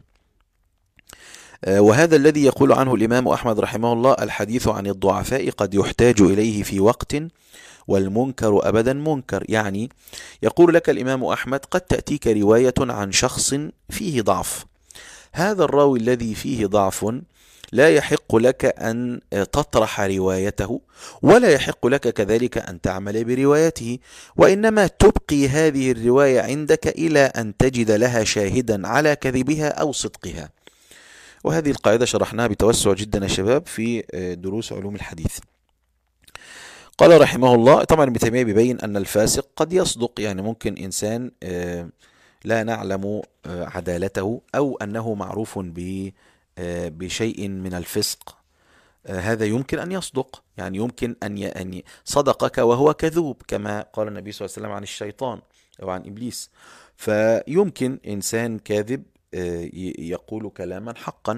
S1: وهذا الذي يقول عنه الإمام أحمد رحمه الله: الحديث عن الضعفاء قد يحتاج إليه في وقت، والمنكر أبدا منكر. يعني يقول لك الإمام أحمد: قد تأتيك رواية عن شخص فيه ضعف، هذا الراوي الذي فيه ضعف لا يحق لك أن تطرح روايته، ولا يحق لك كذلك أن تعمل بروايته، وإنما تبقي هذه الرواية عندك إلى أن تجد لها شاهدا على كذبها أو صدقها. وهذه القاعدة شرحناها بتوسع جدا يا شباب في دروس علوم الحديث. قال رحمه الله: طبعا ابن تيمية بيبين أن الفاسق قد يصدق، يعني ممكن إنسان لا نعلم عدالته أو أنه معروف بشيء من الفسق، هذا يمكن أن يصدق، يعني يمكن أن صدقك وهو كذوب، كما قال النبي صلى الله عليه وسلم عن الشيطان أو عن إبليس. فيمكن إنسان كاذب يقول كلاما حقا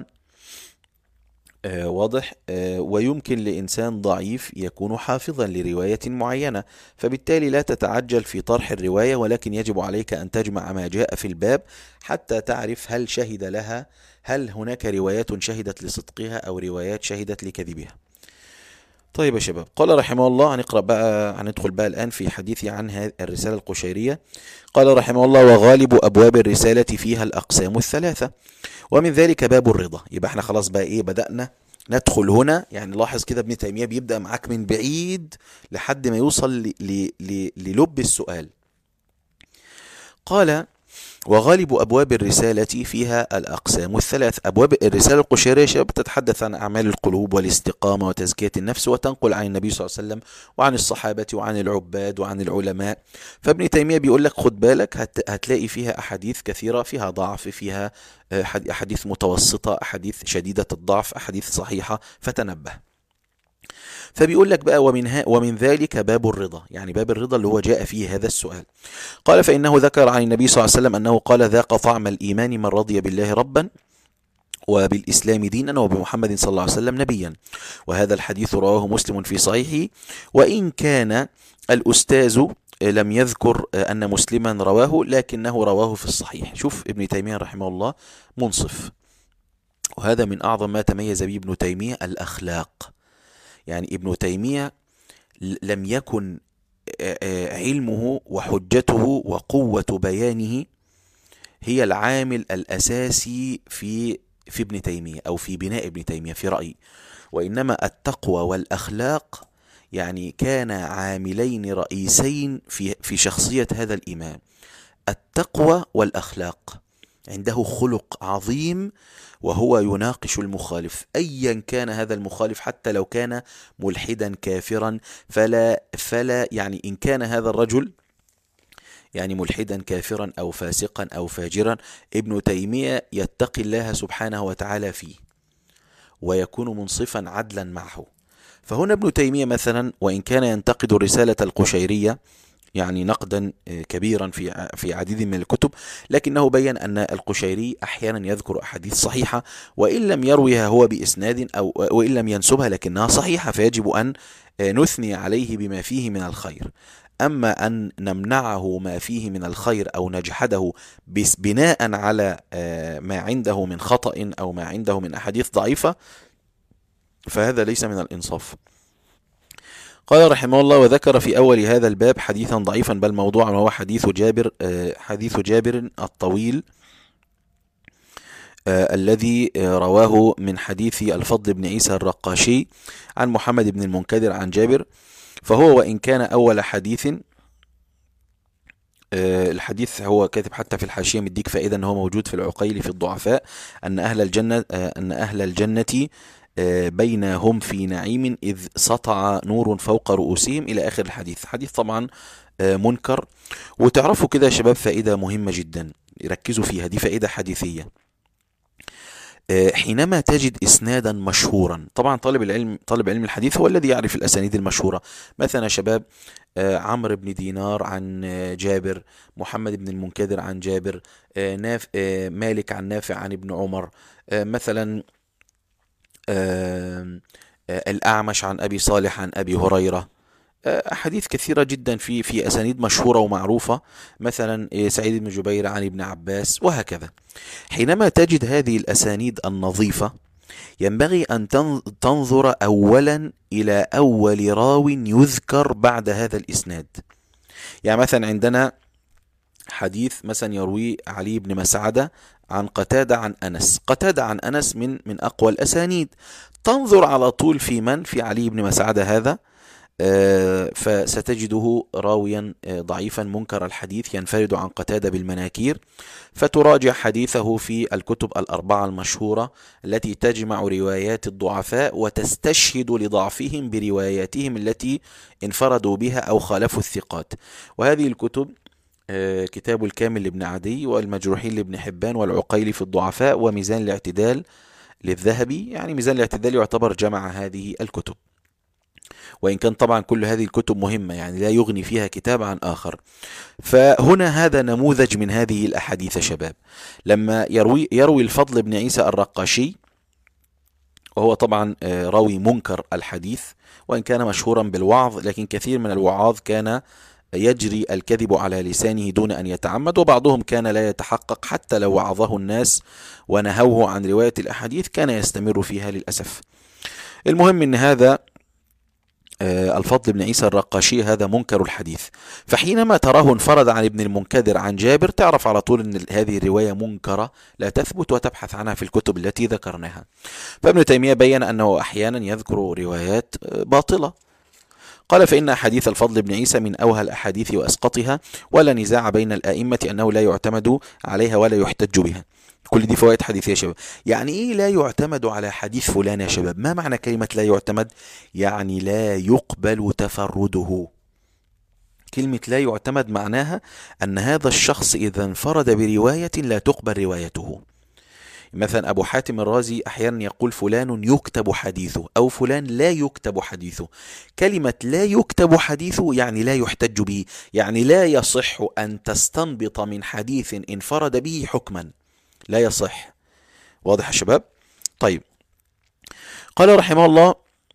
S1: واضح، ويمكن لإنسان ضعيف يكون حافظا لرواية معينة. فبالتالي لا تتعجل في طرح الرواية، ولكن يجب عليك أن تجمع ما جاء في الباب حتى تعرف هل شهد لها، هل هناك روايات شهدت لصدقها أو روايات شهدت لكذبها. طيب يا شباب، قال رحمه الله، هنقرأ بقى، هندخل بقى الآن في حديثي عن الرسالة القشيرية. قال رحمه الله: وغالب أبواب الرسالة فيها الأقسام الثلاثة، ومن ذلك باب الرضا. يبقى احنا خلاص بقى ايه، بدأنا ندخل هنا. يعني لاحظ كده ابن تيمية بيبدأ معاك من بعيد لحد ما يوصل للب السؤال. قال: وغالب أبواب الرسالة فيها الأقسام الثلاث. أبواب الرسالة القشيرية تتحدث عن أعمال القلوب والاستقامة وتزكية النفس، وتنقل عن النبي صلى الله عليه وسلم وعن الصحابة وعن العباد وعن العلماء. فابن تيمية بيقول لك خد بالك، هتلاقي فيها أحاديث كثيرة فيها ضعف، فيها أحاديث متوسطة، أحاديث شديدة الضعف، أحاديث صحيحة، فتنبه. فبيقول لك بقى ومن, ومن ذلك باب الرضا، يعني باب الرضا اللي هو جاء فيه هذا السؤال. قال فإنه ذكر عن النبي صلى الله عليه وسلم أنه قال ذاق طعم الإيمان من رضي بالله ربا وبالإسلام دينا وبمحمد صلى الله عليه وسلم نبيا. وهذا الحديث رواه مسلم في صحيحه، وإن كان الأستاذ لم يذكر أن مسلما رواه لكنه رواه في الصحيح. شوف ابن تيمية رحمه الله منصف، وهذا من أعظم ما تميز به ابن تيمية الأخلاق. يعني ابن تيمية لم يكن علمه وحجته وقوة بيانه هي العامل الأساسي في في ابن تيمية أو في بناء ابن تيمية في رأيي، وإنما التقوى والأخلاق يعني كان عاملين رئيسين في في شخصية هذا الإمام. التقوى والأخلاق، عنده خلق عظيم وهو يناقش المخالف أيا كان هذا المخالف، حتى لو كان ملحدا كافرا، فلا فلا يعني إن كان هذا الرجل يعني ملحدا كافرا أو فاسقا أو فاجرا، ابن تيمية يتقي الله سبحانه وتعالى فيه ويكون منصفا عدلا معه. فهنا ابن تيمية مثلا وإن كان ينتقد الرسالة القشيرية يعني نقدا كبيرا في في عديد من الكتب، لكنه بين أن القشيري أحيانا يذكر أحاديث صحيحة وإن لم يرويها هو بإسناد أو وإن لم ينسبها لكنها صحيحة، فيجب أن نثني عليه بما فيه من الخير. أما أن نمنعه ما فيه من الخير أو نجحده بناء على ما عنده من خطأ أو ما عنده من أحاديث ضعيفة فهذا ليس من الإنصاف. قال رحمه الله وذكر في أول هذا الباب حديثا ضعيفا بل موضوعا، وهو حديث جابر حديث جابر الطويل الذي رواه من حديث الفضل بن عيسى الرقاشي عن محمد بن المنكدر عن جابر. فهو وإن كان أول حديث، الحديث هو كاتب حتى في الحاشية مديك فائدة أنه موجود في العقيل في الضعفاء، أن أهل الجنة أن أهل الجنة بينهم في نعيم إذ سطع نور فوق رؤوسهم إلى آخر الحديث. حديث طبعا منكر. وتعرفوا كده يا شباب فائدة مهمة جدا ركزوا فيها، دي فائدة حديثية. حينما تجد إسنادا مشهورا، طبعا طالب العلم طالب علم الحديث هو الذي يعرف الأسانيد المشهورة، مثلا يا شباب عمرو بن دينار عن جابر، محمد بن المنكدر عن جابر، ناف مالك عن نافع عن ابن عمر، مثلا الأعمش عن أبي صالح عن أبي هريرة، أحاديث كثيرة جدا في في أسانيد مشهورة ومعروفة، مثلا سعيد بن جبير عن ابن عباس وهكذا. حينما تجد هذه الأسانيد النظيفة ينبغي أن تنظر أولا إلى أول راو يذكر بعد هذا الإسناد. يعني مثلا عندنا حديث مثلا يروي علي بن مسعدة عن قتادة عن أنس، قتادة عن أنس من من أقوى الأسانيد، تنظر على طول في من في علي بن مسعدة هذا، فستجده راويا ضعيفا منكر الحديث ينفرد عن قتادة بالمناكير، فتراجع حديثه في الكتب الأربعة المشهورة التي تجمع روايات الضعفاء وتستشهد لضعفهم برواياتهم التي انفردوا بها أو خالفوا الثقات. وهذه الكتب كتاب الكامل لابن عدي، والمجروحين لابن حبان، والعقيل في الضعفاء، وميزان الاعتدال للذهبي. يعني ميزان الاعتدال يعتبر جمع هذه الكتب، وإن كان طبعا كل هذه الكتب مهمة يعني لا يغني فيها كتاب عن آخر. فهنا هذا نموذج من هذه الأحاديث شباب، لما يروي, يروي الفضل بن عيسى الرقاشي، وهو طبعا راوي منكر الحديث وإن كان مشهورا بالوعظ، لكن كثير من الوعاظ كان يجري الكذب على لسانه دون أن يتعمد، وبعضهم كان لا يتحقق حتى لو وعظه الناس ونهوه عن رواية الأحاديث كان يستمر فيها للأسف. المهم أن هذا الفضل بن عيسى الرقاشي هذا منكر الحديث، فحينما تراه انفرد عن ابن المنكدر عن جابر تعرف على طول أن هذه الرواية منكرة لا تثبت، وتبحث عنها في الكتب التي ذكرناها. فابن تيمية بين أنه أحيانا يذكر روايات باطلة. قال فإن أحاديث الفضل بن عيسى من أوهى الأحاديث وأسقطها، ولا نزاع بين الآئمة أنه لا يعتمد عليها ولا يحتج بها. كل دي فوائد حديثية يا شباب. يعني إيه لا يعتمد على حديث فلان يا شباب؟ ما معنى كلمة لا يعتمد؟ يعني لا يقبل تفرده. كلمة لا يعتمد معناها أن هذا الشخص إذا انفرد برواية لا تقبل روايته. مثلا أبو حاتم الرازي أحيانا يقول فلان يكتب حديثه أو فلان لا يكتب حديثه. كلمة لا يكتب حديثه يعني لا يحتج به، يعني لا يصح أن تستنبط من حديث انفرد به حكما، لا يصح. واضح يا شباب؟ طيب، قال رحمه الله: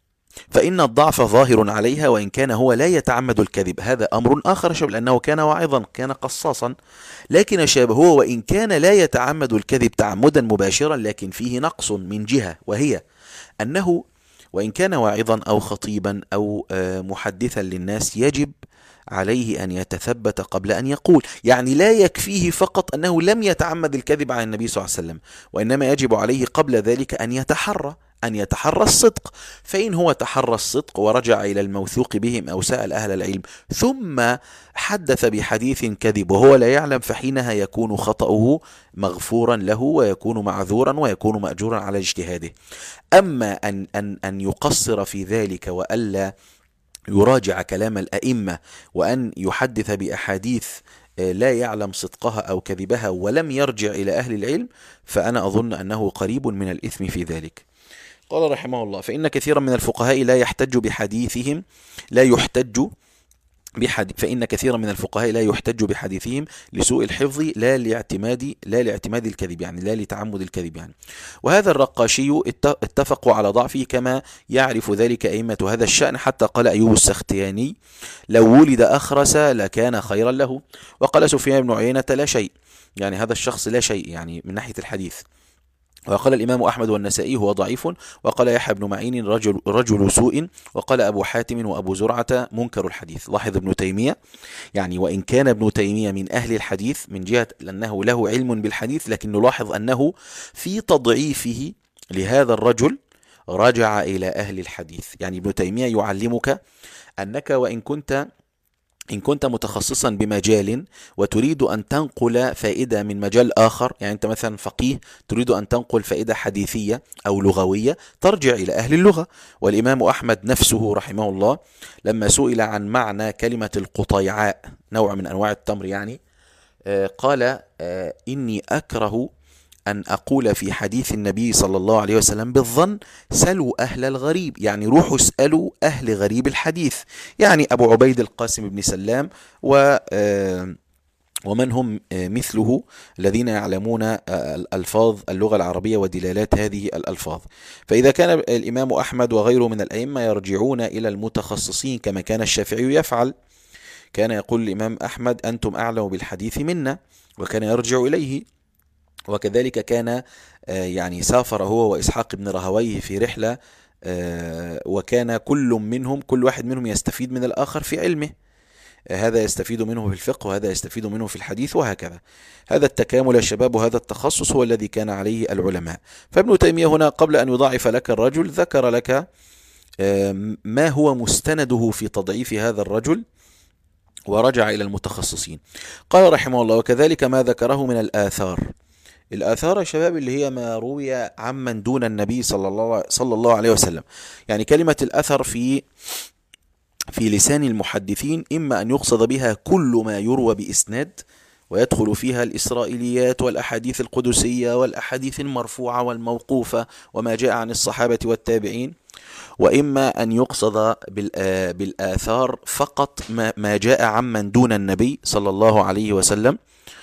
S1: فإن الضعف ظاهر عليها وإن كان هو لا يتعمد الكذب. هذا أمر آخر شباب، لأنه كان واعظا، كان قصاصا. لكن شباب هو وإن كان لا يتعمد الكذب تعمدا مباشرا، لكن فيه نقص من جهة، وهي أنه وإن كان واعظا أو خطيبا أو محدثا للناس يجب عليه أن يتثبت قبل أن يقول. يعني لا يكفيه فقط أنه لم يتعمد الكذب عن النبي صلى الله عليه وسلم، وإنما يجب عليه قبل ذلك أن يتحرى أن يتحرى الصدق. فإن هو تحرى الصدق ورجع إلى الموثوق بهم أو سأل أهل العلم ثم حدث بحديث كذب وهو لا يعلم، فحينها يكون خطأه مغفورا له ويكون معذورا ويكون مأجورا على اجتهاده. أما أن, أن, أن يقصر في ذلك وألا يراجع كلام الأئمة وأن يحدث بأحاديث لا يعلم صدقها أو كذبها ولم يرجع إلى أهل العلم، فأنا أظن أنه قريب من الإثم في ذلك. قال رحمه الله: فإن كثيرا من الفقهاء لا يحتج بحديثهم لا يحتج بحديث فإن كثيرا من الفقهاء لا يحتج بحديثهم لسوء الحفظ لا لاعتماد لا لاعتماد الكذب، يعني لا لتعمد الكذب يعني. وهذا الرقاشي اتفقوا على ضعفه كما يعرف ذلك أئمة هذا الشأن، حتى قال أيوب السختياني: لو ولد أخرس لكان خيرا له. وقال سفيان بن عيينة: لا شيء، يعني هذا الشخص لا شيء يعني من ناحية الحديث. وقال الإمام أحمد والنسائي: هو ضعيف. وقال يحيى بن معين: رجل, رجل سوء. وقال أبو حاتم وأبو زرعة: منكر الحديث. لاحظ ابن تيمية، يعني وإن كان ابن تيمية من أهل الحديث من جهة أنه له علم بالحديث، لكن نلاحظ أنه في تضعيفه لهذا الرجل رجع إلى أهل الحديث. يعني ابن تيمية يعلمك أنك وإن كنت إن كنت متخصصا بمجال وتريد أن تنقل فائدة من مجال آخر، يعني أنت مثلا فقيه تريد أن تنقل فائدة حديثية أو لغوية، ترجع إلى أهل اللغة. والإمام أحمد نفسه رحمه الله لما سئل عن معنى كلمة القطيعاء، نوع من أنواع التمر يعني، قال: إني أكره أن أقول في حديث النبي صلى الله عليه وسلم بالظن سلوا أهل الغريب، يعني روحوا اسألوا أهل غريب الحديث، يعني أبو عبيد القاسم بن سلام و ومن هم مثله الذين يعلمون الألفاظ اللغة العربية ودلالات هذه الألفاظ. فإذا كان الإمام أحمد وغيره من الأئمة يرجعون إلى المتخصصين كما كان الشافعي يفعل، كان يقول الإمام أحمد: أنتم أعلم بالحديث منا، وكان يرجع إليه. وكذلك كان يعني سافر هو وإسحاق بن راهويه في رحلة، وكان كل منهم كل واحد منهم يستفيد من الآخر في علمه، هذا يستفيد منه في الفقه وهذا يستفيد منه في الحديث وهكذا. هذا التكامل يا شباب وهذا التخصص هو الذي كان عليه العلماء. فابن تيمية هنا قبل أن يضاعف لك الرجل ذكر لك ما هو مستنده في تضعيف هذا الرجل ورجع إلى المتخصصين. قال رحمه الله: وكذلك ما ذكره من الآثار. الآثار يا شباب اللي هي ما روي عمن دون النبي صلى الله صلى الله عليه وسلم. يعني كلمة الأثر في في لسان المحدثين إما أن يقصد بها كل ما يروى بإسناد، ويدخل فيها الإسرائيليات والأحاديث القدسية والأحاديث المرفوعة والموقوفة وما جاء عن الصحابة والتابعين، وإما أن يقصد بالآثار فقط ما جاء عمن دون النبي صلى الله عليه وسلم،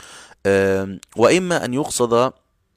S1: وإما أن يقصد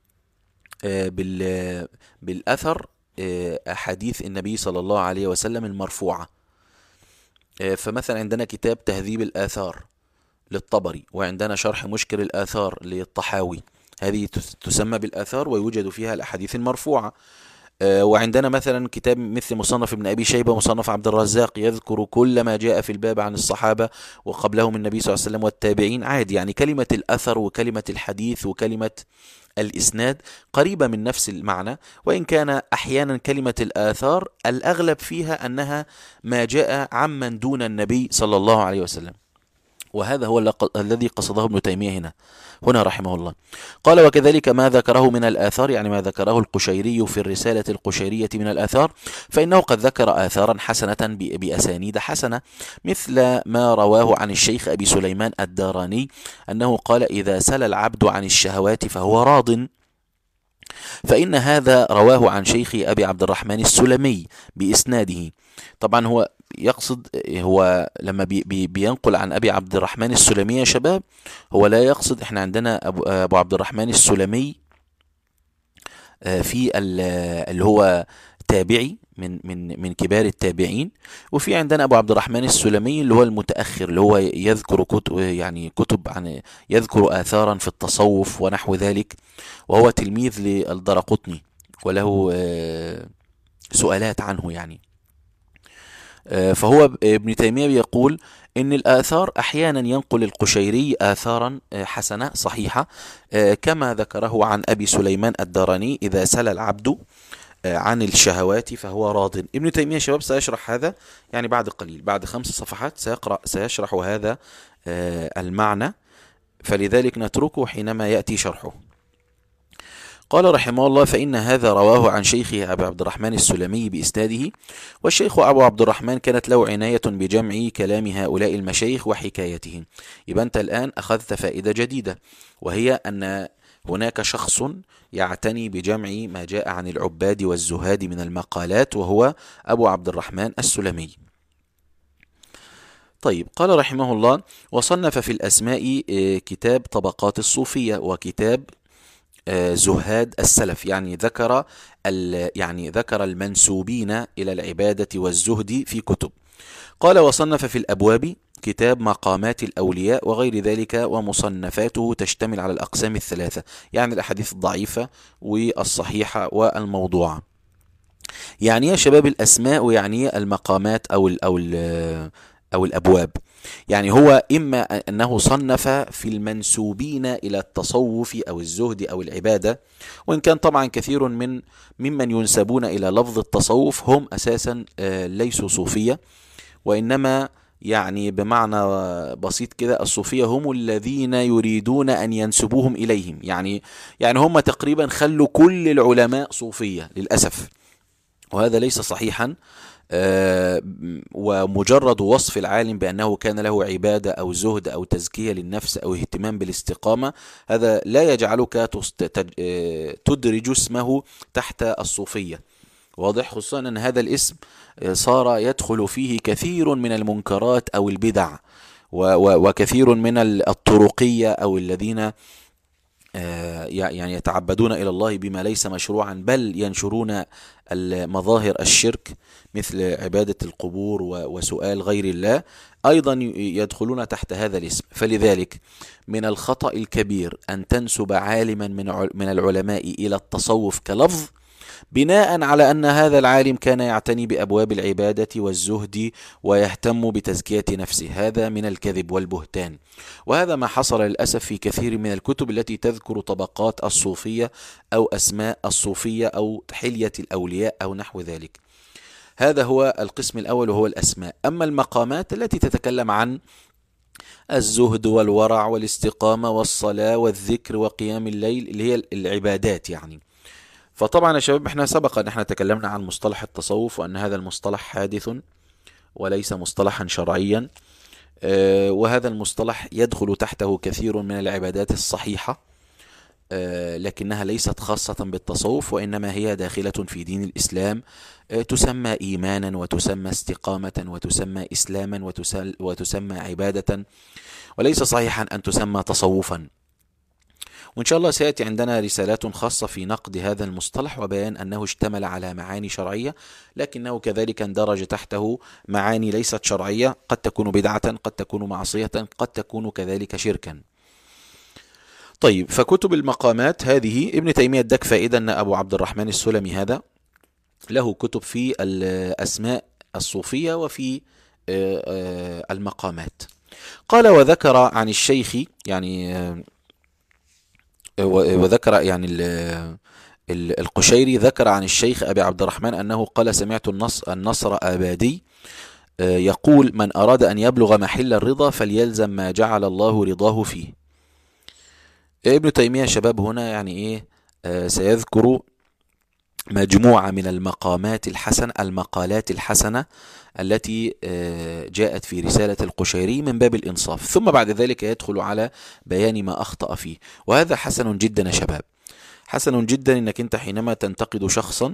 S1: بالأثر أحاديث النبي صلى الله عليه وسلم المرفوعة. فمثلا عندنا كتاب تهذيب الآثار للطبري، وعندنا شرح مشكل الآثار للطحاوي، هذه تسمى بالآثار ويوجد فيها الأحاديث المرفوعة. وعندنا مثلا كتاب مثل مصنف ابن أبي شيبة، مصنف عبد الرزاق، يذكر كل ما جاء في الباب عن الصحابة وقبلهم النبي صلى الله عليه وسلم والتابعين عادي. يعني كلمة الأثر وكلمة الحديث وكلمة الإسناد قريبة من نفس المعنى، وإن كان أحيانا كلمة الآثار الأغلب فيها أنها ما جاء عمن دون النبي صلى الله عليه وسلم، وهذا هو الذي قصده ابن تيمية هنا هنا رحمه الله. قال: وكذلك ما ذكره من الآثار، يعني ما ذكره القشيري في الرسالة القشيرية من الآثار، فإنه قد ذكر آثارا حسنة بأسانيد حسنة، مثل ما رواه عن الشيخ أبي سليمان الداراني أنه قال: إذا سل العبد عن الشهوات فهو راض، فإن هذا رواه عن شيخ أبي عبد الرحمن السلمي بإسناده. طبعا هو يقصد، هو لما بي بي بينقل عن أبي عبد الرحمن السلمي يا شباب، هو لا يقصد، احنا عندنا أبو, أبو عبد الرحمن السلمي في اللي هو تابعي من من من كبار التابعين، وفي عندنا ابو عبد الرحمن السلمي اللي هو المتاخر، اللي هو يذكر كتب، يعني كتب عن، يذكر اثارا في التصوف ونحو ذلك، وهو تلميذ للدرقطني وله سؤالات عنه يعني. فهو ابن تيمية بيقول إن الآثار أحيانا ينقل القشيري آثارا حسنة صحيحة، كما ذكره عن أبي سليمان الداراني: إذا سل العبد عن الشهوات فهو راض. ابن تيمية شباب سيشرح هذا يعني بعد قليل، بعد خمس صفحات سيقرأ سيشرح هذا المعنى، فلذلك نتركه حينما يأتي شرحه. قال رحمه الله: فإن هذا رواه عن شيخه أبي عبد الرحمن السلمي بإسناده. والشيخ أبو عبد الرحمن كانت له عناية بجمع كلام هؤلاء المشايخ وحكايتهم. يبقى أنت الآن أخذت فائدة جديدة، وهي أن هناك شخص يعتني بجمع ما جاء عن العباد والزهاد من المقالات، وهو أبو عبد الرحمن السلمي. طيب، قال رحمه الله: وصنف في الأسماء كتاب طبقات الصوفية، وكتاب زهاد السلف، يعني ذكر يعني ذكر المنسوبين إلى العبادة والزهد في كتب. قال: وصنف في الأبواب كتاب مقامات الأولياء وغير ذلك، ومصنفاته تشتمل على الأقسام الثلاثة، يعني الأحاديث الضعيفة والصحيحة والموضوعة. يعني يا شباب الأسماء، ويعني المقامات أو ال أو ال أو الأبواب. يعني هو إما أنه صنف في المنسوبين إلى التصوف أو الزهد أو العبادة، وإن كان طبعا كثير من ممن ينسبون إلى لفظ التصوف هم أساسا ليسوا صوفية، وإنما يعني بمعنى بسيط كده الصوفية هم الذين يريدون أن ينسبوهم إليهم، يعني يعني هم تقريبا خلوا كل العلماء صوفية للأسف، وهذا ليس صحيحا. آه ومجرد وصف العالم بأنه كان له عبادة أو زهد أو تزكية للنفس أو اهتمام بالاستقامة، هذا لا يجعلك تدرج اسمه تحت الصوفية. واضح؟ خصوصا أن هذا الاسم صار يدخل فيه كثير من المنكرات أو البدع، وكثير من الطرقية أو الذين يعني يتعبدون إلى الله بما ليس مشروعا، بل ينشرون مظاهر الشرك مثل عبادة القبور وسؤال غير الله، أيضا يدخلون تحت هذا الاسم. فلذلك من الخطأ الكبير أن تنسب عالما من العلماء إلى التصوف كلفظ بناء على أن هذا العالم كان يعتني بأبواب العبادة والزهد ويهتم بتزكية نفسه. هذا من الكذب والبهتان، وهذا ما حصل للأسف في كثير من الكتب التي تذكر طبقات الصوفية أو أسماء الصوفية أو حلية الأولياء أو نحو ذلك. هذا هو القسم الأول وهو الأسماء. أما المقامات التي تتكلم عن الزهد والورع والاستقامة والصلاة والذكر وقيام الليل اللي هي العبادات يعني. فطبعا يا شباب احنا سبق ان احنا تكلمنا عن مصطلح التصوف، وان هذا المصطلح حادث وليس مصطلحا شرعيا، اه وهذا المصطلح يدخل تحته كثير من العبادات الصحيحة، اه لكنها ليست خاصة بالتصوف، وإنما هي داخلة في دين الإسلام، اه تسمى إيمانا وتسمى استقامة وتسمى إسلاما وتسمى عبادة، وليس صحيحا أن تسمى تصوفا. وإن شاء الله سيأتي عندنا رسالات خاصة في نقد هذا المصطلح وبيان أنه اشتمل على معاني شرعية، لكنه كذلك اندرج تحته معاني ليست شرعية، قد تكون بدعة، قد تكون معصية، قد تكون كذلك شركا. طيب، فكتب المقامات هذه ابن تيمية ادك فائدة أن أبو عبد الرحمن السلمي هذا له كتب في الأسماء الصوفية وفي المقامات. قال: وذكر عن الشيخ، يعني وذكر يعني القشيري ذكر عن الشيخ أبي عبد الرحمن أنه قال: سمعت النصر آبادي يقول: من أراد أن يبلغ محل الرضا فليلزم ما جعل الله رضاه فيه. ابن تيمية شباب هنا يعني إيه سيذكر مجموعة من المقامات الحسنة المقالات الحسنة التي جاءت في رسالة القشيري من باب الإنصاف، ثم بعد ذلك يدخل على بيان ما أخطأ فيه، وهذا حسن جدا يا شباب، حسن جدا انك انت حينما تنتقد شخصا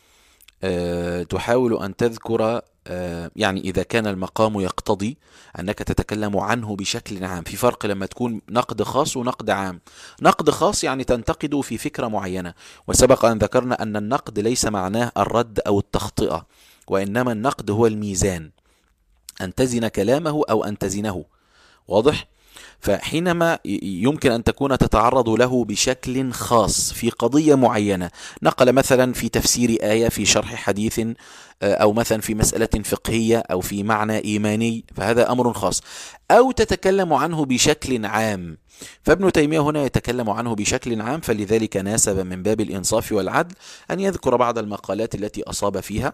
S1: أه تحاول ان تذكر أه يعني اذا كان المقام يقتضي انك تتكلم عنه بشكل عام. في فرق لما تكون نقد خاص ونقد عام. نقد خاص يعني تنتقد في فكرة معينة، وسبق ان ذكرنا ان النقد ليس معناه الرد او التخطئة، وانما النقد هو الميزان، ان تزن كلامه او ان تزنه. واضح؟ فحينما يمكن أن تكون تتعرض له بشكل خاص في قضية معينة، نقل مثلا في تفسير آية، في شرح حديث، أو مثلا في مسألة فقهية، أو في معنى إيماني، فهذا أمر خاص. أو تتكلم عنه بشكل عام، فابن تيمية هنا يتكلم عنه بشكل عام، فلذلك ناسب من باب الإنصاف والعدل أن يذكر بعض المقالات التي أصاب فيها،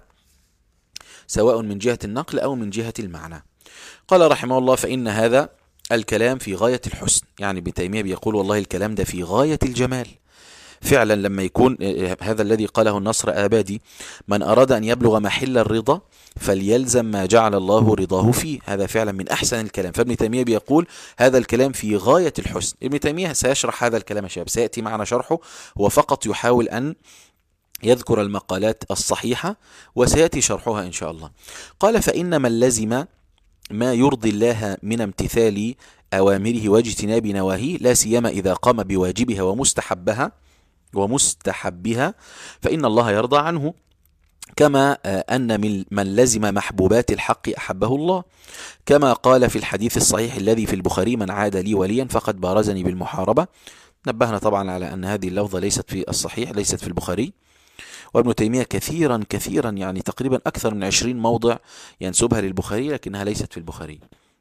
S1: سواء من جهة النقل أو من جهة المعنى. قال رحمه الله: فإن هذا الكلام في غاية الحسن. يعني ابن تيمية بيقول والله الكلام ده في غاية الجمال فعلا. لما يكون هذا الذي قاله النصر آبادي: من أراد أن يبلغ محل الرضا فليلزم ما جعل الله رضاه فيه. هذا فعلا من أحسن الكلام. فابن تيمية بيقول هذا الكلام في غاية الحسن. ابن تيمية سيشرح هذا الكلام يا شباب، سيأتي معنا شرحه، هو فقط يحاول أن يذكر المقالات الصحيحة وسيأتي شرحها إن شاء الله. قال: فإن من لزم ما يرضي الله من امتثال أوامره واجتناب نواهيه، لا سيما إذا قام بواجبها ومستحبها ومستحبها، فإن الله يرضى عنه، كما أن من لزم محبوبات الحق أحبه الله، كما قال في الحديث الصحيح الذي في البخاري: من عاد لي وليا فقد بارزني بالمحاربة. نبهنا طبعا على أن هذه اللفظة ليست في الصحيح، ليست في البخاري. وابن تيمية كثيرا كثيرا يعني تقريبا أكثر من عشرين موضع ينسبها للبخاري، لكنها ليست في البخاري.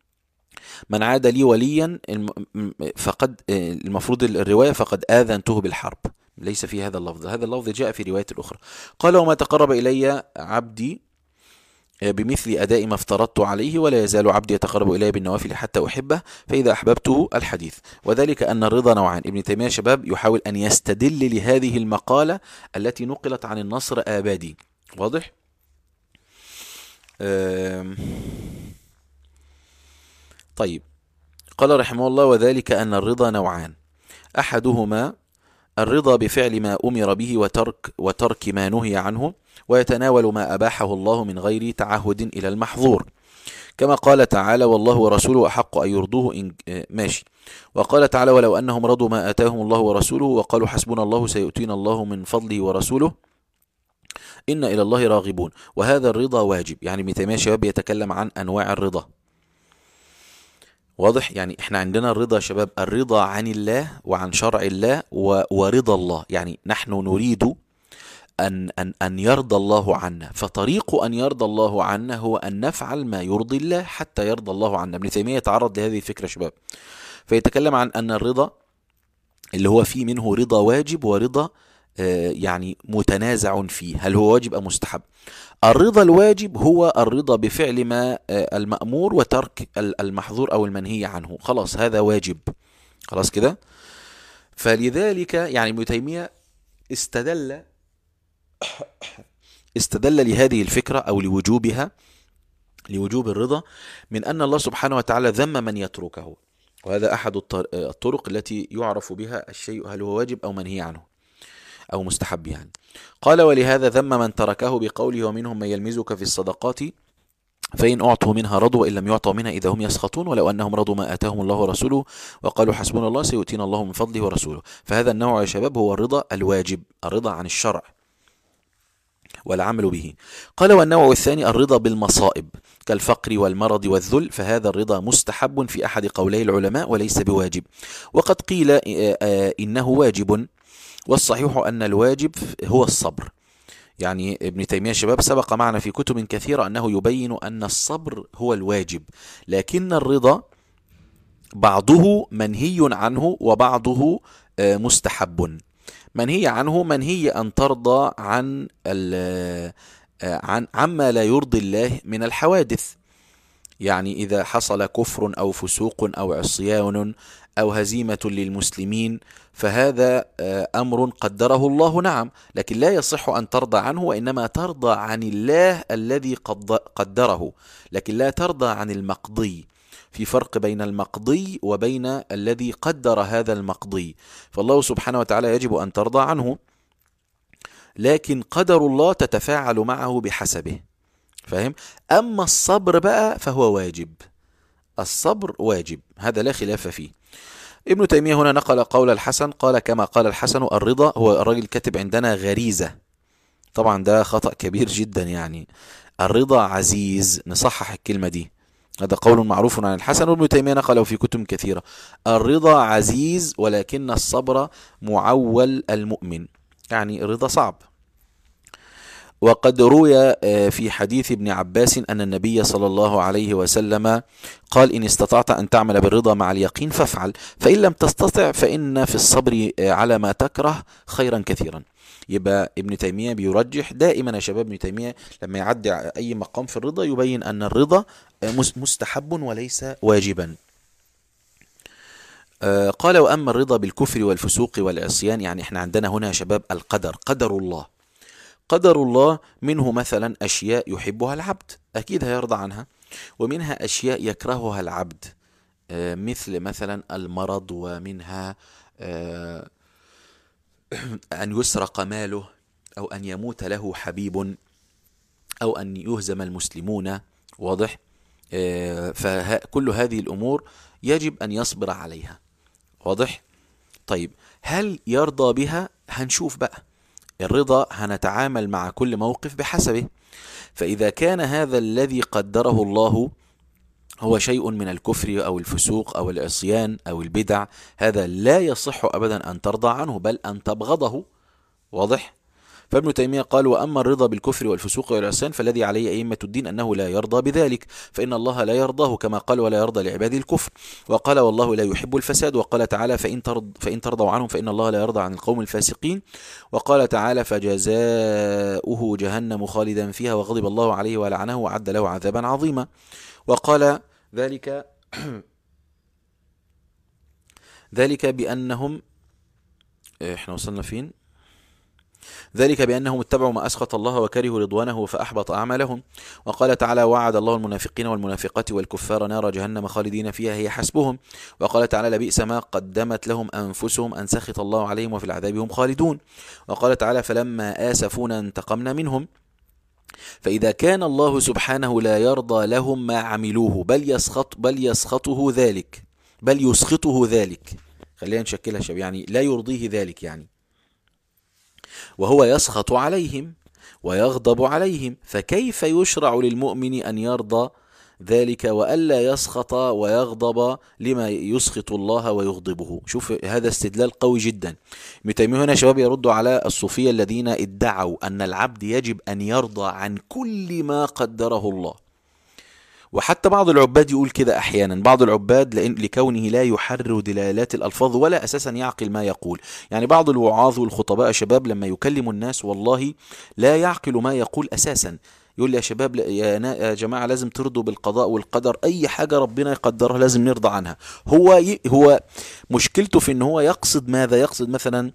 S1: من عاد لي وليا فقد المفروض الرواية فقد آذنته بالحرب، ليس في هذا اللفظ. هذا اللفظ جاء في رواية الأخرى. قال: وما تقرب إلي عبدي بمثل أداء ما افترضت عليه، ولا يزال عبدي يتقرب إلي بالنوافل حتى أحبه فإذا أحببته الحديث. وذلك أن الرضا نوعان. ابن تيمية شباب يحاول أن يستدل لهذه المقالة التي نقلت عن النصر آبادي. واضح؟ طيب، قال رحمه الله: وذلك أن الرضا نوعان، أحدهما الرضا بفعل ما أمر به وترك, وترك ما نهي عنه، ويتناول ما أباحه الله من غير تعهد إلى المحظور، كما قال تعالى: والله ورسوله أحق أن يرضوه إن ماشي. وقال تعالى: ولو أنهم رضوا ما آتاهم الله ورسوله وقالوا حسبنا الله سيؤتينا الله من فضله ورسوله إن إلى الله راغبون. وهذا الرضا واجب. يعني ابن تيمية شباب يتكلم عن أنواع الرضا. واضح؟ يعني احنا عندنا الرضا شباب، الرضا عن الله وعن شرع الله ورضا الله. يعني نحن نريد أن, أن, أن يرضى الله عنا، فطريق أن يرضى الله عنا هو أن نفعل ما يرضي الله حتى يرضى الله عنا. ابن تيمية يتعرض لهذه الفكرة شباب، فيتكلم عن أن الرضا اللي هو فيه منه رضا واجب ورضا يعني متنازع فيه، هل هو واجب أو مستحب. الرضا الواجب هو الرضا بفعل ما المأمور وترك المحظور أو المنهي عنه، خلاص هذا واجب، خلاص كده. فلذلك يعني ابن تيمية استدل استدل لهذه الفكرة أو لوجوبها، لوجوب الرضا، من أن الله سبحانه وتعالى ذم من يتركه، وهذا أحد الطرق التي يعرف بها الشيء هل هو واجب أو منهي عنه أو مستحب يعني. قال: ولهذا ذم من تركه بقوله: ومنهم من يلمزك في الصدقات فإن أعطوا منها رضوا وإن لم يعطوا منها إذا هم يسخطون ولو أنهم رضوا ما آتاهم الله ورسوله وقالوا حسبنا الله سيؤتينا الله من فضله ورسوله. فهذا النوع يا شباب هو الرضا الواجب، الرضا عن الشرع والعمل به. قال: والنوع الثاني الرضا بالمصائب كالفقر والمرض والذل، فهذا الرضا مستحب في أحد قولي العلماء وليس بواجب. وقد قيل إنه واجب، والصحيح أن الواجب هو الصبر. يعني ابن تيمية شباب سبق معنا في كتب كثيرة أنه يبين أن الصبر هو الواجب، لكن الرضا بعضه منهي عنه وبعضه مستحب. منهي عنه منهي أن ترضى عن عن عما لا يرضي الله من الحوادث، يعني إذا حصل كفر أو فسوق أو عصيان أو هزيمة للمسلمين فهذا أمر قدره الله، نعم، لكن لا يصح أن ترضى عنه، وإنما ترضى عن الله الذي قدره، لكن لا ترضى عن المقضي. في فرق بين المقضي وبين الذي قدر هذا المقضي. فالله سبحانه وتعالى يجب أن ترضى عنه، لكن قدر الله تتفاعل معه بحسبه. فاهم؟ أما الصبر بقى فهو واجب، الصبر واجب، هذا لا خلاف فيه. ابن تيمية هنا نقل قول الحسن، قال كما قال الحسن الرضا، هو الراجل كاتب عندنا غريزة، طبعا ده خطأ كبير جدا، يعني الرضا عزيز، نصحح الكلمة دي، هذا قول معروف عن الحسن، وابن تيمية نقله في كتب كثيرة. الرضا عزيز ولكن الصبر معول المؤمن، يعني الرضا صعب. وقد روي في حديث ابن عباس أن النبي صلى الله عليه وسلم قال إن استطعت أن تعمل بالرضا مع اليقين فافعل، فإن لم تستطع فإن في الصبر على ما تكره خيرا كثيرا. يبقى ابن تيمية بيرجح دائما يا شباب، ابن تيمية لما يعدي أي مقام في الرضا يبين أن الرضا مستحب وليس واجبا. قال وأما الرضا بالكفر والفسوق والعصيان، يعني احنا عندنا هنا يا شباب القدر، قدر الله، قدر الله منه مثلا أشياء يحبها العبد أكيد هيرضى عنها، ومنها أشياء يكرهها العبد مثل مثلا المرض، ومنها أن يسرق ماله، أو أن يموت له حبيب، أو أن يهزم المسلمون، واضح؟ فكل هذه الأمور يجب أن يصبر عليها، واضح؟ طيب هل يرضى بها؟ هنشوف بقى الرضا، هنتعامل مع كل موقف بحسبه. فإذا كان هذا الذي قدره الله هو شيء من الكفر أو الفسوق أو العصيان أو البدع، هذا لا يصح أبدا أن ترضى عنه، بل أن تبغضه، واضح؟ فابن تيمية قال وأما الرضا بالكفر والفسوق والعصيان فالذي عليه أئمة الدين أنه لا يرضى بذلك، فإن الله لا يرضاه كما قال ولا يرضى لعباده الكفر، وقال والله لا يحب الفساد، وقال تعالى فإن, ترض فإن ترضوا عنهم فإن الله لا يرضى عن القوم الفاسقين، وقال تعالى فجزاؤه جهنم خالدا فيها وغضب الله عليه ولعنه وأعد له عذابا عظيما. وقال ذلك ذلك بأنهم احنا وصلنا فين؟ ذلك بأنهم اتبعوا ما أسخط الله وكرهوا رضوانه فأحبط أعمالهم. وقال تعالى وعد الله المنافقين والمنافقات والكفار نار جهنم خالدين فيها هي حسبهم. وقال تعالى لبئس ما قدمت لهم أنفسهم أن سخط الله عليهم وفي العذاب هم خالدون. وقال تعالى فلما آسفونا انتقمنا منهم. فإذا كان الله سبحانه لا يرضى لهم ما عملوه بل يسخط بل يسخطه ذلك بل يسخطه ذلك خلينا نشكلها شباب، يعني لا يرضيه ذلك، يعني وهو يسخط عليهم ويغضب عليهم، فكيف يشرع للمؤمن أن يرضى ذلك وألا يسخط ويغضب لما يسخط الله ويغضبه؟ شوف هذا استدلال قوي جدا. ابن تيمية هنا شباب يرد على الصوفية الذين ادعوا أن العبد يجب أن يرضى عن كل ما قدره الله، وحتى بعض العباد يقول كده أحيانا، بعض العباد لأن لكونه لا يحرر دلالات الألفاظ ولا أساسا يعقل ما يقول. يعني بعض الوعاظ والخطباء شباب لما يكلموا الناس والله لا يعقل ما يقول أساسا، يقول لي يا شباب يا جماعة لازم ترضوا بالقضاء والقدر، أي حاجة ربنا يقدرها لازم نرضى عنها. هو ي... هو مشكلته في أنه هو يقصد ماذا؟ يقصد مثلا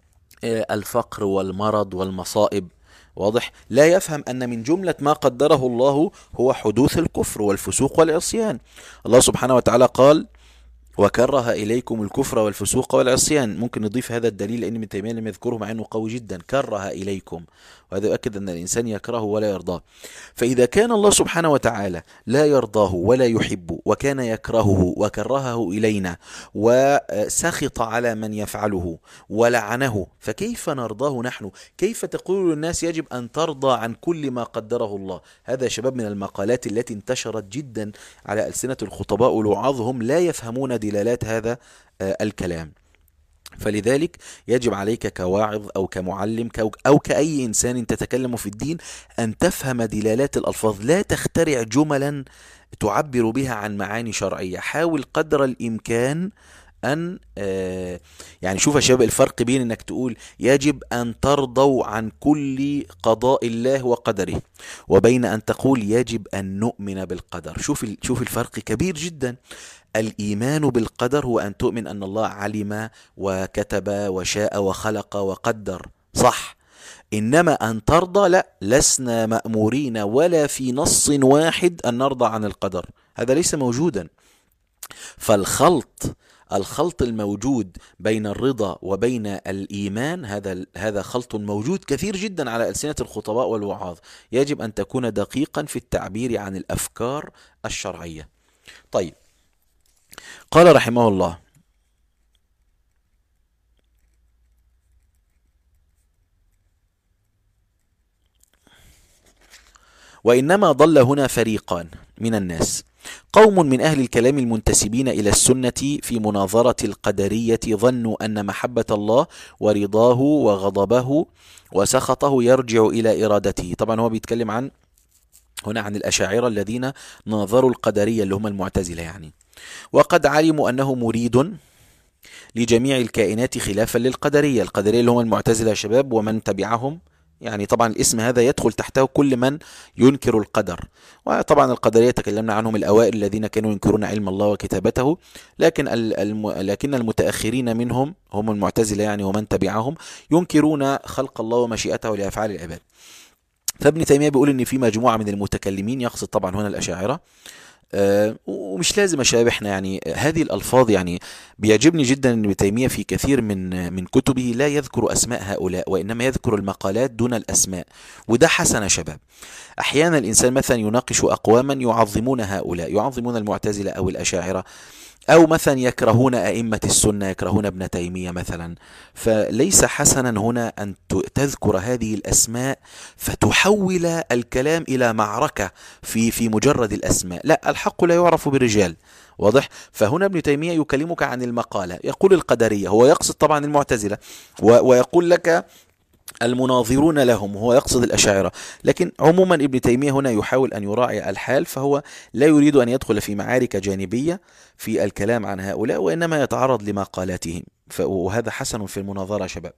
S1: الفقر والمرض والمصائب، واضح؟ لا يفهم أن من جملة ما قدره الله هو حدوث الكفر والفسوق والعصيان. الله سبحانه وتعالى قال وكره إليكم الكفر والفسوق والعصيان. ممكن نضيف هذا الدليل لأن ابن تيمية لم يذكره مع أنه قوي جدا، كره إليكم، وهذا يؤكد أن الإنسان يكرهه ولا يرضاه. فإذا كان الله سبحانه وتعالى لا يرضاه ولا يحب وكان يكرهه وكرهه إلينا وسخط على من يفعله ولعنه، فكيف نرضاه نحن؟ كيف تقول للناس يجب أن ترضى عن كل ما قدره الله؟ هذا شباب من المقالات التي انتشرت جدا على ألسنة الخطباء والوعاظ، هم لا يفهمون دلالات هذا الكلام. فلذلك يجب عليك كواعظ أو كمعلم أو كأي إنسان تتكلم في الدين أن تفهم دلالات الألفاظ، لا تخترع جملا تعبر بها عن معاني شرعية. حاول قدر الإمكان أن آه يعني شوف يا شباب الفرق بين أنك تقول يجب أن ترضوا عن كل قضاء الله وقدره، وبين أن تقول يجب أن نؤمن بالقدر. شوف شوف الفرق كبير جدا. الإيمان بالقدر هو أن تؤمن أن الله علم وكتب وشاء وخلق وقدر، صح؟ إنما أن ترضى لا، لسنا مأمورين ولا في نص واحد أن نرضى عن القدر، هذا ليس موجودا. فالخلط الخلط الموجود بين الرضا وبين الإيمان هذا هذا خلط موجود كثير جدا على ألسنة الخطباء والوعاظ. يجب أن تكون دقيقا في التعبير عن الأفكار الشرعية. طيب، قال رحمه الله: وإنما ضل هنا فريقان من الناس: قوم من أهل الكلام المنتسبين إلى السنة في مناظرة القدرية ظنوا أن محبة الله ورضاه وغضبه وسخطه يرجع إلى إرادته. طبعا هو بيتكلم عن هنا عن الأشاعرة الذين ناظروا القدرية اللي هم المعتزلة يعني. وقد علموا أنه مريد لجميع الكائنات خلافا للقدرية. القدرية اللي هم المعتزلة يا شباب ومن تبعهم، يعني طبعا الاسم هذا يدخل تحته كل من ينكر القدر. وطبعا القدرية تكلمنا عنهم الأوائل الذين كانوا ينكرون علم الله وكتابته، لكن الم... لكن المتأخرين منهم هم المعتزلة يعني ومن تبعهم ينكرون خلق الله ومشيئته لأفعال العباد. فابن تيمية بيقول ان في مجموعة من المتكلمين، يقصد طبعا هنا الأشاعرة، آه ومش لازم يا شباب احنا يعني هذه الألفاظ، يعني بيعجبني جدا ان ابن تيمية في كثير من من كتبه لا يذكر أسماء هؤلاء وإنما يذكر المقالات دون الأسماء، وده حسن يا شباب. أحيانا الإنسان مثلا يناقش أقواما يعظمون هؤلاء، يعظمون المعتزلة أو الأشاعرة، أو مثلا يكرهون أئمة السنة، يكرهون ابن تيمية مثلا. فليس حسنا هنا أن تذكر هذه الأسماء فتحول الكلام إلى معركة في في مجرد الأسماء. لا، الحق لا يعرف بالرجال، واضح؟ فهنا ابن تيمية يكلمك عن المقالة، يقول القدرية، هو يقصد طبعا المعتزلة، ويقول لك المناظرون لهم، هو يقصد الأشاعرة. لكن عموما ابن تيمية هنا يحاول أن يراعي الحال، فهو لا يريد أن يدخل في معارك جانبية في الكلام عن هؤلاء، وإنما يتعرض لمقالاتهم، وهذا حسن في المناظرة شباب،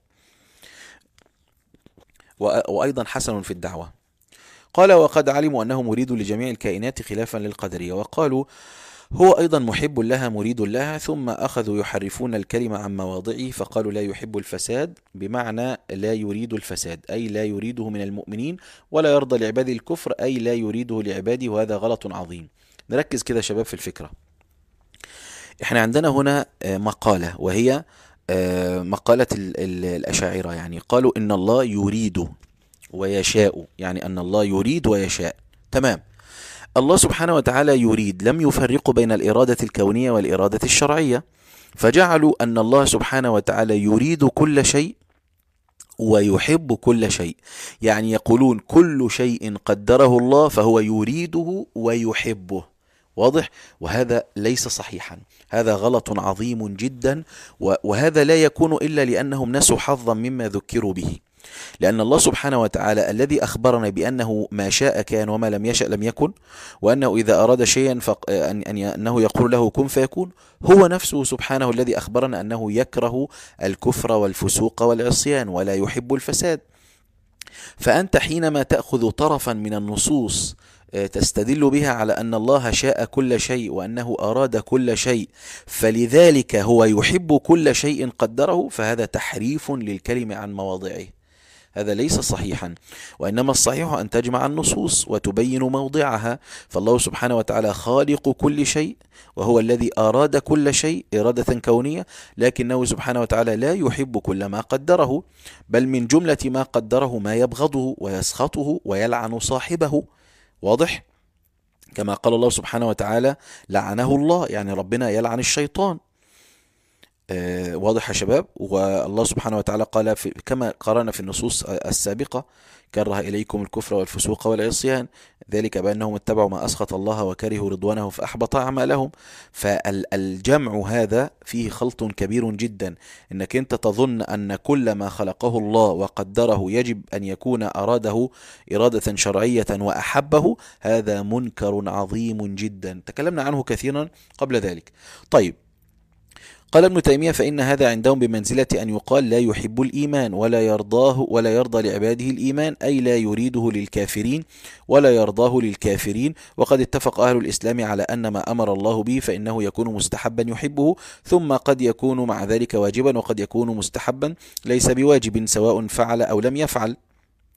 S1: وأيضا حسن في الدعوة. قال: وقد علموا أنه مريد لجميع الكائنات خلافا للقدرية، وقالوا هو أيضا محب لها مريد لها، ثم أخذوا يحرفون الكلمة عن مواضعه فقالوا لا يحب الفساد، بمعنى لا يريد الفساد، أي لا يريده من المؤمنين، ولا يرضى لعباده الكفر، أي لا يريده لعباده، وهذا غلط عظيم. نركز كده شباب في الفكرة. احنا عندنا هنا مقالة، وهي مقالة الأشاعرة، يعني قالوا إن الله يريد ويشاء، يعني أن الله يريد ويشاء. تمام. الله سبحانه وتعالى يريد، لم يفرق بين الإرادة الكونية والإرادة الشرعية، فجعلوا أن الله سبحانه وتعالى يريد كل شيء ويحب كل شيء، يعني يقولون كل شيء قدره الله فهو يريده ويحبه. واضح؟ وهذا ليس صحيحا، هذا غلط عظيم جدا، وهذا لا يكون إلا لأنهم نسوا حظا مما ذكروا به. لأن الله سبحانه وتعالى الذي أخبرنا بأنه ما شاء كان وما لم يشأ لم يكن، وأنه إذا أراد شيئا أنه يقول له كن فيكون، هو نفسه سبحانه الذي أخبرنا أنه يكره الكفر والفسوق والعصيان ولا يحب الفساد. فأنت حينما تأخذ طرفا من النصوص تستدل بها على أن الله شاء كل شيء وأنه أراد كل شيء فلذلك هو يحب كل شيء قدره، فهذا تحريف للكلمة عن مواضعه، هذا ليس صحيحا. وإنما الصحيح أن تجمع النصوص وتبين موضعها. فالله سبحانه وتعالى خالق كل شيء، وهو الذي أراد كل شيء إرادة كونية، لكنه سبحانه وتعالى لا يحب كل ما قدره، بل من جملة ما قدره ما يبغضه ويسخطه ويلعن صاحبه. واضح؟ كما قال الله سبحانه وتعالى لعنه الله، يعني ربنا يلعن الشيطان. آه واضح يا شباب؟ والله سبحانه وتعالى قال في كما قرأنا في النصوص السابقة: كره إليكم الكفر والفسوق والعصيان، ذلك بأنهم اتبعوا ما أسخط الله وكرهوا رضوانه فأحبط أعمالهم. فالجمع هذا فيه خلط كبير جدا، إنك أنت تظن أن كل ما خلقه الله وقدره يجب أن يكون أراده إرادة شرعية وأحبه، هذا منكر عظيم جدا، تكلمنا عنه كثيرا قبل ذلك. طيب، قال ابن تيمية: فإن هذا عندهم بمنزلة أن يقال لا يحب الإيمان ولا يرضاه ولا يرضى لعباده الإيمان، أي لا يريده للكافرين ولا يرضاه للكافرين. وقد اتفق أهل الإسلام على أن ما أمر الله به فإنه يكون مستحبا يحبه، ثم قد يكون مع ذلك واجبا، وقد يكون مستحبا ليس بواجب، سواء فعل أو لم يفعل.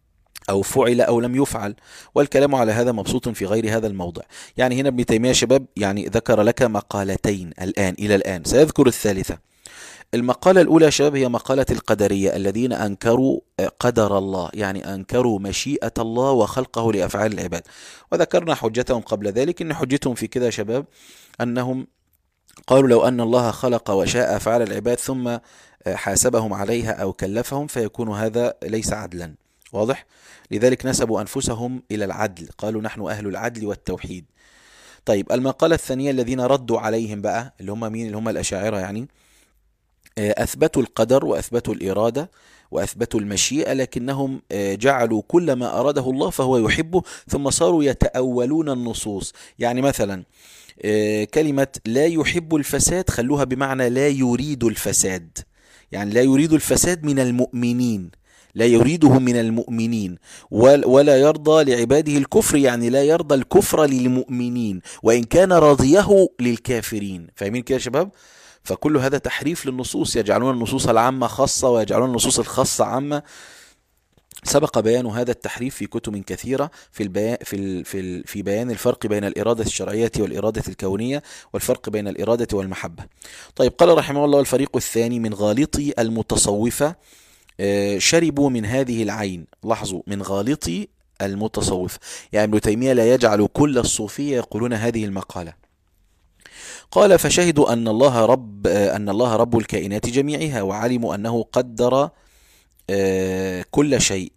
S1: أو فعل أو لم يفعل، والكلام على هذا مبسوط في غير هذا الموضع. يعني هنا ابن تيمية شباب يعني ذكر لك مقالتين الآن إلى الآن، سيذكر الثالثة. المقالة الأولى يا شباب هي مقالة القدرية الذين أنكروا قدر الله، يعني أنكروا مشيئة الله وخلقه لأفعال العباد، وذكرنا حجتهم قبل ذلك. إن حجتهم في كده يا شباب أنهم قالوا لو أن الله خلق وشاء أفعال العباد ثم حاسبهم عليها أو كلفهم فيكون هذا ليس عدلا. واضح؟ لذلك نسبوا أنفسهم إلى العدل، قالوا نحن أهل العدل والتوحيد. طيب المقالة الثانية الذين ردوا عليهم بقى اللي هم مين؟ اللي هم الأشاعرة، يعني أثبتوا القدر وأثبتوا الإرادة وأثبتوا المشيئة، لكنهم جعلوا كل ما أراده الله فهو يحبه، ثم صاروا يتأولون النصوص. يعني مثلا كلمة لا يحب الفساد خلوها بمعنى لا يريد الفساد، يعني لا يريد الفساد من المؤمنين، لا يريده من المؤمنين، ولا يرضى لعباده الكفر، يعني لا يرضى الكفر للمؤمنين وإن كان راضيه للكافرين. فاهمين كده يا شباب؟ فكل هذا تحريف للنصوص، يجعلون النصوص العامة خاصة ويجعلون النصوص الخاصة عامة. سبق بيان هذا التحريف في كتب كثيرة في البيان في ال في ال في بيان الفرق بين الإرادة الشرعية والإرادة الكونية، والفرق بين الإرادة والمحبة. طيب قال رحمه الله: الفريق الثاني من غالطي المتصوفة شربوا من هذه العين. لاحظوا، من غالطي المتصوف، يعني ابن تيمية لا يجعل كل الصوفية يقولون هذه المقالة. قال: فشهدوا أن الله رب أن الله رب الكائنات جميعها، وعلموا أنه قدر كل شيء.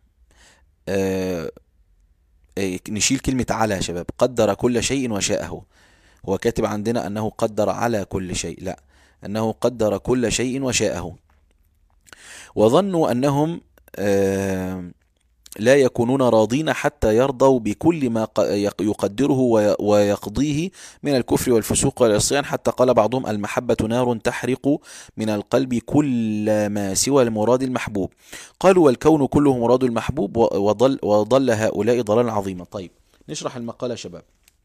S1: نشيل كلمة على يا شباب، قدر كل شيء وشاءه. هو كاتب عندنا أنه قدر على كل شيء، لا، أنه قدر كل شيء وشاءه. وظنوا أنهم لا يكونون راضين حتى يرضوا بكل ما يقدره ويقضيه من الكفر والفسوق والعصيان، حتى قال بعضهم: المحبة نار تحرق من القلب كل ما سوى المراد المحبوب. قالوا: والكون كله مراد المحبوب، وضل, وضل هؤلاء ضلالا عظيما. طيب نشرح المقالة شباب.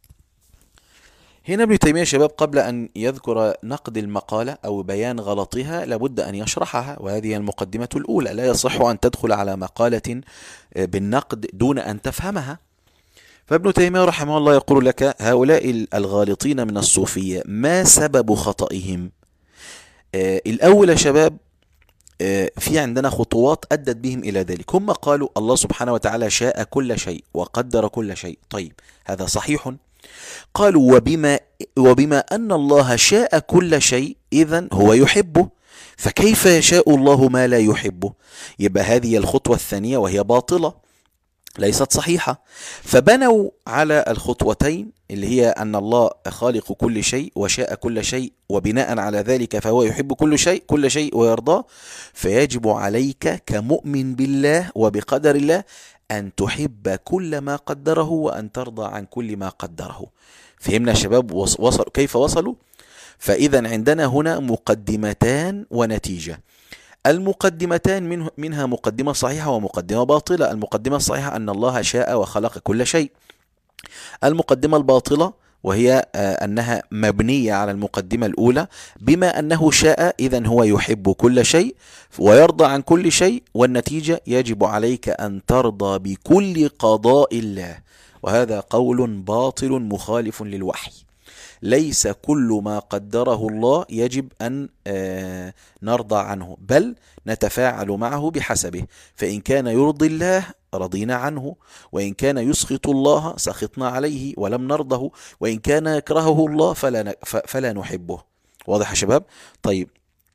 S1: هنا ابن تيمية شباب قبل أن يذكر نقد المقالة أو بيان غلطها لابد أن يشرحها، وهذه المقدمة الأولى. لا يصح أن تدخل على مقالة بالنقد دون أن تفهمها. فابن تيمية رحمه الله يقول لك: هؤلاء الغالطين من الصوفية ما سبب خطئهم؟ آه الأول يا شباب، آه في عندنا خطوات أدت بهم إلى ذلك. هم قالوا الله سبحانه وتعالى شاء كل شيء وقدر كل شيء. طيب هذا صحيح. قالوا: وبما, وبما أن الله شاء كل شيء إذن هو يحبه، فكيف يشاء الله ما لا يحبه؟ يبقى هذه الخطوة الثانية وهي باطلة، ليست صحيحة. فبنوا على الخطوتين اللي هي أن الله خالق كل شيء وشاء كل شيء، وبناء على ذلك فهو يحب كل شيء كل شيء ويرضاه. فيجب عليك كمؤمن بالله وبقدر الله أن تحب كل ما قدره وأن ترضى عن كل ما قدره. فهمنا يا شباب وصلوا كيف وصلوا؟ فإذا عندنا هنا مقدمتان ونتيجة. المقدمتان منه منها مقدمة صحيحة ومقدمة باطلة. المقدمة الصحيحة أن الله شاء وخلق كل شيء. المقدمة الباطلة وهي أنها مبنية على المقدمة الأولى، بما أنه شاء إذن هو يحب كل شيء ويرضى عن كل شيء، والنتيجة يجب عليك أن ترضى بكل قضاء الله. وهذا قول باطل مخالف للوحي. ليس كل ما قدره الله يجب أن نرضى عنه، بل نتفاعل معه بحسبه. فإن كان يرضي الله رضينا عنه، وإن كان يسخط الله سخطنا عليه ولم نرضه، وإن كان يكرهه الله فلا, فلا نحبه. واضح يا شباب؟ طيب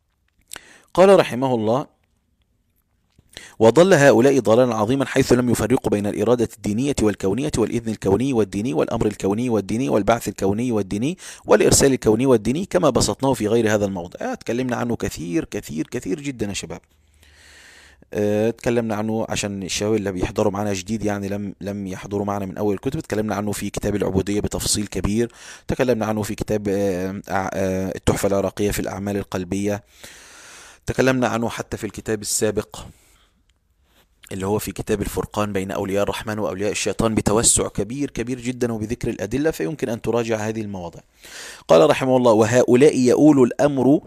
S1: قال رحمه الله: وضل هؤلاء ضلالا عظيما حيث لم يفرقوا بين الإرادة الدينية والكونية والإذن الكوني والديني والأمر الكوني والديني والبعث الكوني والديني والإرسال الكوني والديني، كما بسطناه في غير هذا الموضع. تكلمنا عنه كثير كثير كثير جدا يا شباب. تكلمنا عنه عشان الشباب اللي بيحضروا معنا جديد، يعني لم لم يحضروا معنا من أول الكتب. تكلمنا عنه في كتاب العبودية بتفصيل كبير. تكلمنا عنه في كتاب التحفة العراقية في الأعمال القلبية. تكلمنا عنه حتى في الكتاب السابق اللي هو في كتاب الفرقان بين أولياء الرحمن وأولياء الشيطان بتوسع كبير كبير جدا وبذكر الأدلة، فيمكن أن تراجع هذه المواضع. قال رحمه الله: وهؤلاء يؤول الأمر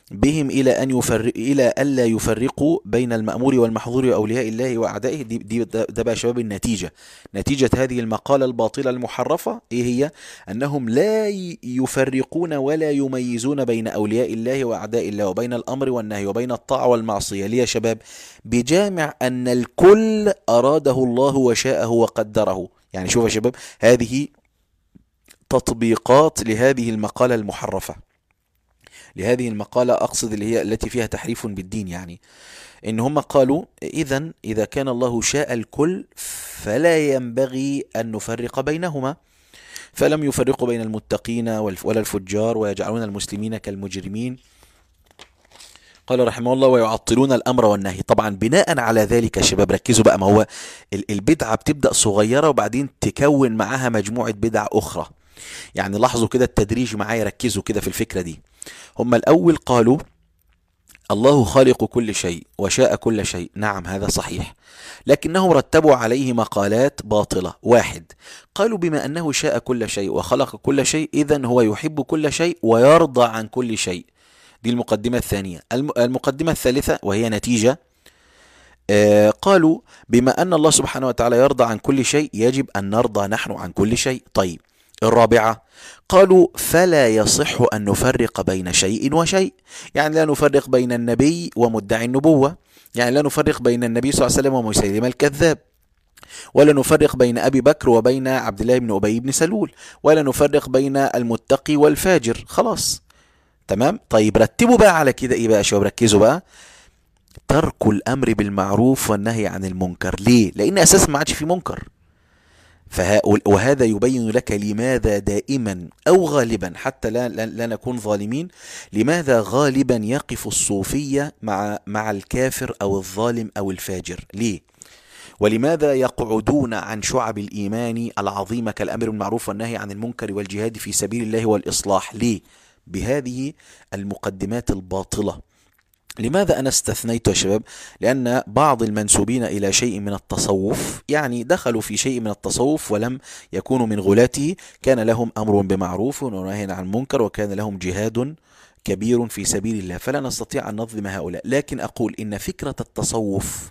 S1: بهم إلى أن يفرق إلى ألا يفرقوا بين المأمور والمحظور وأولياء الله وأعدائه. دي, دي ده بقى شباب النتيجة. نتيجة هذه المقالة الباطلة المحرفة إيه هي؟ أنهم لا يفرقون ولا يميزون بين أولياء الله وأعداء الله، وبين الأمر والنهي، وبين الطاعة والمعصية. ليه يا شباب؟ بجامع أن الكل أراده الله وشاءه وقدره. يعني شوف يا شباب، هذه تطبيقات لهذه المقالة المحرفة، لهذه المقالة أقصد اللي هي التي فيها تحريف بالدين. يعني إن هم قالوا إذن إذا كان الله شاء الكل فلا ينبغي أن نفرق بينهما، فلم يفرقوا بين المتقين ولا الفجار ويجعلون المسلمين كالمجرمين. قال رحمه الله ويعطلون الأمر والنهي. طبعا بناء على ذلك يا شباب ركزوا بقى، ما هو البدعة بتبدأ صغيرة وبعدين تكون معها مجموعة بدع أخرى. يعني لاحظوا كده التدريج معايا، ركزوا كده في الفكرة دي. هم الأول قالوا الله خالق كل شيء وشاء كل شيء، نعم هذا صحيح، لكنهم رتبوا عليه مقالات باطلة. واحد، قالوا بما أنه شاء كل شيء وخلق كل شيء إذن هو يحب كل شيء ويرضى عن كل شيء. دي المقدمة الثانية. المقدمة الثالثة وهي نتيجة، آه قالوا بما أن الله سبحانه وتعالى يرضى عن كل شيء يجب أن نرضى نحن عن كل شيء. طيب الرابعة، قالوا فلا يصح أن نفرق بين شيء وشيء. يعني لا نفرق بين النبي ومدعي النبوة، يعني لا نفرق بين النبي صلى الله عليه وسلم ومسيلمة الكذاب، ولا نفرق بين أبي بكر وبين عبد الله بن أبي بن سلول، ولا نفرق بين المتقي والفاجر. خلاص تمام. طيب رتبوا بقى على كده ايه بقى يا شباب، ركزوا بقى، ترك الأمر بالمعروف والنهي عن المنكر. ليه؟ لأن أساسا ما عادش في منكر. وهذا يبين لك لماذا دائما أو غالبا، حتى لا, لا, لا نكون ظالمين، لماذا غالبا يقف الصوفية مع, مع الكافر أو الظالم أو الفاجر. ليه؟ ولماذا يقعدون عن شعب الإيمان العظيمة كالأمر بالمعروف والنهي عن المنكر والجهاد في سبيل الله والإصلاح؟ ليه؟ بهذه المقدمات الباطلة. لماذا أنا استثنيت يا شباب؟ لأن بعض المنسوبين إلى شيء من التصوف، يعني دخلوا في شيء من التصوف ولم يكونوا من غلاته، كان لهم أمر بمعروف ونهي عن منكر، وكان لهم جهاد كبير في سبيل الله، فلا نستطيع أن نظلم هؤلاء. لكن أقول إن فكرة التصوف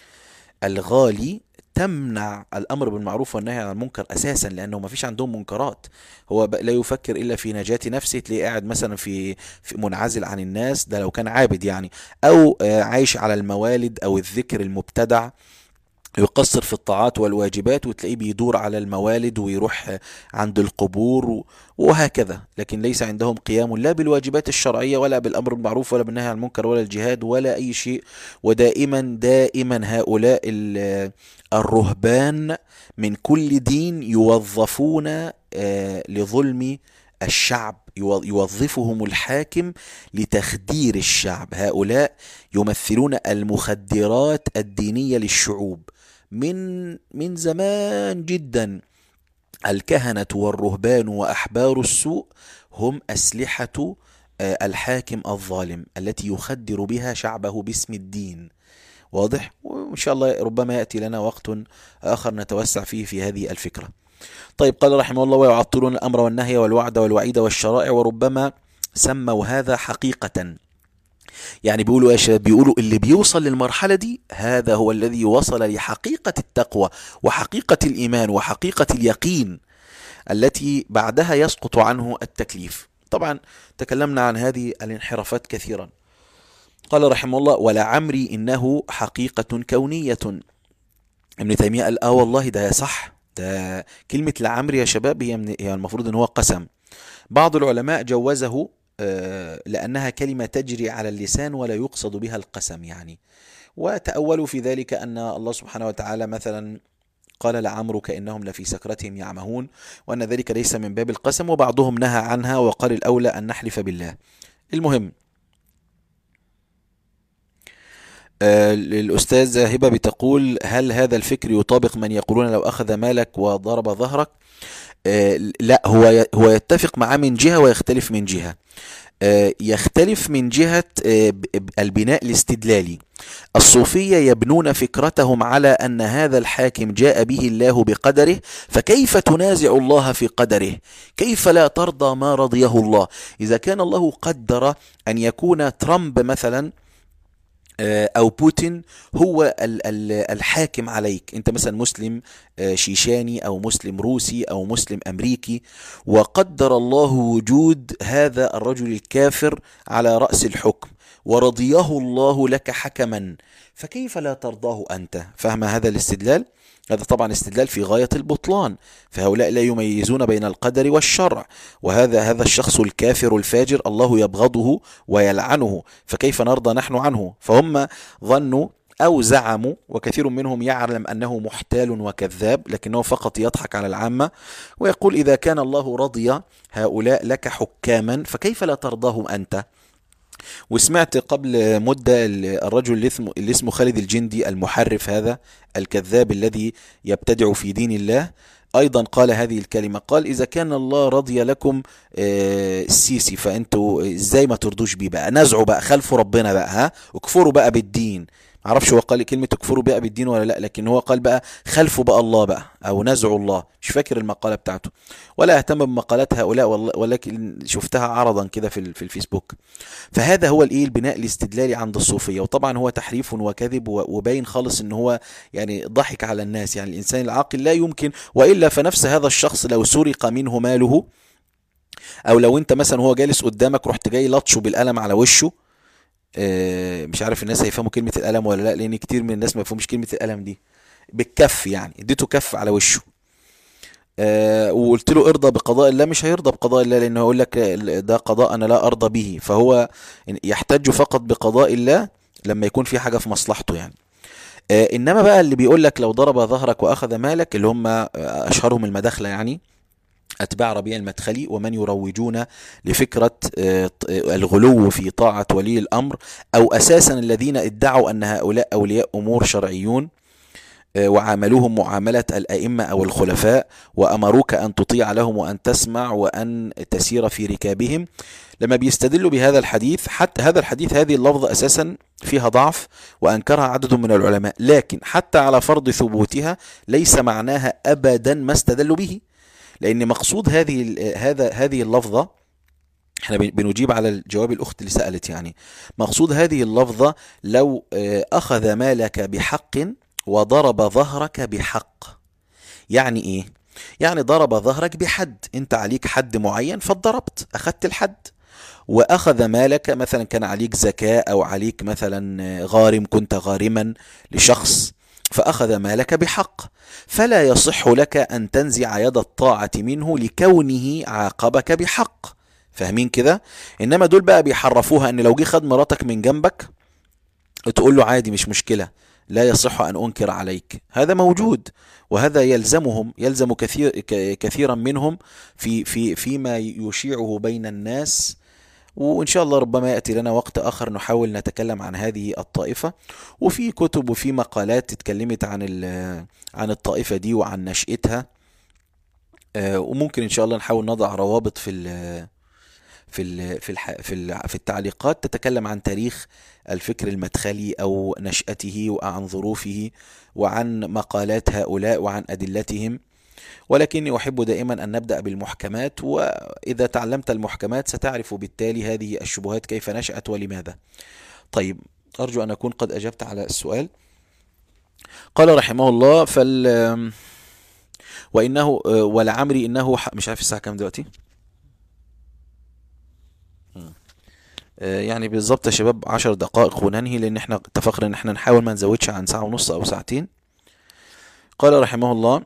S1: الغالي تمنع الأمر بالمعروف والنهي عن المنكر أساسا، لأنه ما فيش عندهم منكرات. هو لا يفكر إلا في نجاة نفسه، تلاقيه قاعد مثلا في, في منعزل عن الناس، ده لو كان عابد يعني، أو عايش على الموالد أو الذكر المبتدع، يقصر في الطاعات والواجبات، وتلاقيه بيدور على الموالد ويروح عند القبور وهكذا. لكن ليس عندهم قيام لا بالواجبات الشرعية ولا بالأمر بالمعروف ولا بالنهي عن المنكر ولا الجهاد ولا أي شيء. ودائما دائما هؤلاء الرهبان من كل دين يوظفون لظلم الشعب، يوظفهم الحاكم لتخدير الشعب. هؤلاء يمثلون المخدرات الدينية للشعوب من من زمان جدا. الكهنة والرهبان وأحبار السوء هم أسلحة الحاكم الظالم التي يخدر بها شعبه باسم الدين. واضح؟ وإن شاء الله ربما يأتي لنا وقت آخر نتوسع فيه في هذه الفكرة. طيب قال رحمه الله ويعطلون الأمر والنهي والوعد والوعيد والشرائع، وربما سموا هذا حقيقة. يعني بيقولوا يا شباب، بيقولوا اللي بيوصل للمرحلة دي هذا هو الذي وصل لحقيقة التقوى وحقيقة الإيمان وحقيقة اليقين التي بعدها يسقط عنه التكليف. طبعا تكلمنا عن هذه الانحرافات كثيرا. قال رحمه الله ولعمري إنه حقيقة كونية. ابن تيمية قال آه والله ده صح، ده كلمة لعمري يا شباب هي, من هي المفروض أن هو قسم. بعض العلماء جوزه لأنها كلمة تجري على اللسان ولا يقصد بها القسم يعني، وتأولوا في ذلك أن الله سبحانه وتعالى مثلا قال لعمرك إنهم لفي سكرتهم يعمهون، وأن ذلك ليس من باب القسم، وبعضهم نهى عنها وقال الأولى أن نحلف بالله. المهم الأستاذة هبة بتقول هل هذا الفكر يطابق من يقولون لو أخذ مالك وضرب ظهرك؟ لا، هو هو يتفق معه من جهة ويختلف من جهة. يختلف من جهة البناء الاستدلالي. الصوفية يبنون فكرتهم على أن هذا الحاكم جاء به الله بقدره، فكيف تنازع الله في قدره؟ كيف لا ترضى ما رضيه الله؟ إذا كان الله قدر أن يكون ترامب مثلا أو بوتين هو الحاكم عليك، أنت مثلا مسلم شيشاني أو مسلم روسي أو مسلم أمريكي، وقدر الله وجود هذا الرجل الكافر على رأس الحكم ورضيه الله لك حكما، فكيف لا ترضاه أنت؟ فهم هذا الاستدلال؟ هذا طبعا استدلال في غاية البطلان، فهؤلاء لا يميزون بين القدر والشرع، وهذا هذا الشخص الكافر الفاجر الله يبغضه ويلعنه، فكيف نرضى نحن عنه؟ فهم ظنوا أو زعموا، وكثير منهم يعلم أنه محتال وكذاب، لكنه فقط يضحك على العامة ويقول إذا كان الله رضي هؤلاء لك حكاما فكيف لا ترضاهم أنت؟ وسمعت قبل مدة الرجل اللي اسمه, اللي اسمه خالد الجندي المحرف هذا الكذاب الذي يبتدع في دين الله أيضا قال هذه الكلمة، قال إذا كان الله رضي لكم السيسي فأنتوا إزاي ما ترضوش بيه بقى؟ نزعوا بقى، خلفوا ربنا بقى، ها اكفروا بقى بالدين. معرفش هو قال كلمة اكفروا بقى بالدين ولا لا، لكن هو قال بقى خلفوا بقى الله بقى أو نزعوا الله، مش فاكر المقالة بتاعته ولا اهتم بمقالات هؤلاء، ولكن شفتها عرضا كده في في الفيسبوك. فهذا هو الايه البناء الاستدلالي عند الصوفية، وطبعا هو تحريف وكذب وباين خالص ان هو يعني ضحك على الناس. يعني الانسان العاقل لا يمكن، والا فنفس هذا الشخص لو سرق منه ماله، او لو انت مثلا هو جالس قدامك رحت جاي لطشه بالقلم على وشه، مش عارف الناس هيفهموا كلمة القلم ولا لا، لان كتير من الناس ما يفهموش كلمة القلم دي، بالكف يعني اديته كف على وشه أه وقلت له ارضى بقضاء الله، مش هيرضى بقضاء الله، لانه هيقول لك ده قضاء انا لا ارضى به، فهو يحتج فقط بقضاء الله لما يكون في حاجة في مصلحته يعني. أه انما بقى اللي بيقول لك لو ضرب ظهرك واخذ مالك، اللي هم اشهرهم المداخلة يعني أتباع ربيع المدخلي ومن يروجون لفكرة الغلو في طاعة ولي الأمر، أو أساسا الذين ادعوا أن هؤلاء أولياء أمور شرعيون وعاملوهم معاملة الأئمة أو الخلفاء وأمروك أن تطيع لهم وأن تسمع وأن تسير في ركابهم. لما بيستدلوا بهذا الحديث، حتى هذا الحديث هذه اللفظة أساسا فيها ضعف وأنكرها عدد من العلماء، لكن حتى على فرض ثبوتها ليس معناها أبدا ما استدلوا به، لأن مقصود هذه هذا هذه اللفظة، احنا بنجيب على الجواب الأخت اللي سألت، يعني مقصود هذه اللفظة لو أخذ مالك بحق وضرب ظهرك بحق، يعني إيه؟ يعني ضرب ظهرك بحد، أنت عليك حد معين فضربت أخذت الحد، وأخذ مالك مثلا كان عليك زكاة أو عليك مثلا غارم، كنت غارما لشخص فأخذ مالك بحق، فلا يصح لك أن تنزع يد الطاعة منه لكونه عاقبك بحق. فاهمين كده؟ إنما دول بقى بيحرفوها أن لو جه خد مراتك من جنبك تقول له عادي مش مشكلة، لا يصح أن أنكر عليك. هذا موجود، وهذا يلزمهم يلزم كثير كثيرا منهم في في فيما يشيعه بين الناس. وإن شاء الله ربما يأتي لنا وقت آخر نحاول نتكلم عن هذه الطائفة، وفي كتب وفي مقالات اتكلمت عن عن الطائفة دي وعن نشأتها، وممكن إن شاء الله نحاول نضع روابط في ال في ال في الح في ال في التعليقات تتكلم عن تاريخ الفكر المدخلي أو نشأته وعن ظروفه وعن مقالات هؤلاء وعن أدلتهم. ولكني أحب دائما أن نبدأ بالمحكمات، وإذا تعلمت المحكمات ستعرف بالتالي هذه الشبهات كيف نشأت ولماذا. طيب، أرجو أن أكون قد أجبت على السؤال. قال رحمه الله فال وإنه ولعمري إنه مش عارف الساعة كام دلوقتي، يعني بالضبط يا شباب عشر دقائق وننهي، لأن احنا اتفقنا ان احنا نحاول ما نزودش عن ساعة ونص أو ساعتين. قال رحمه الله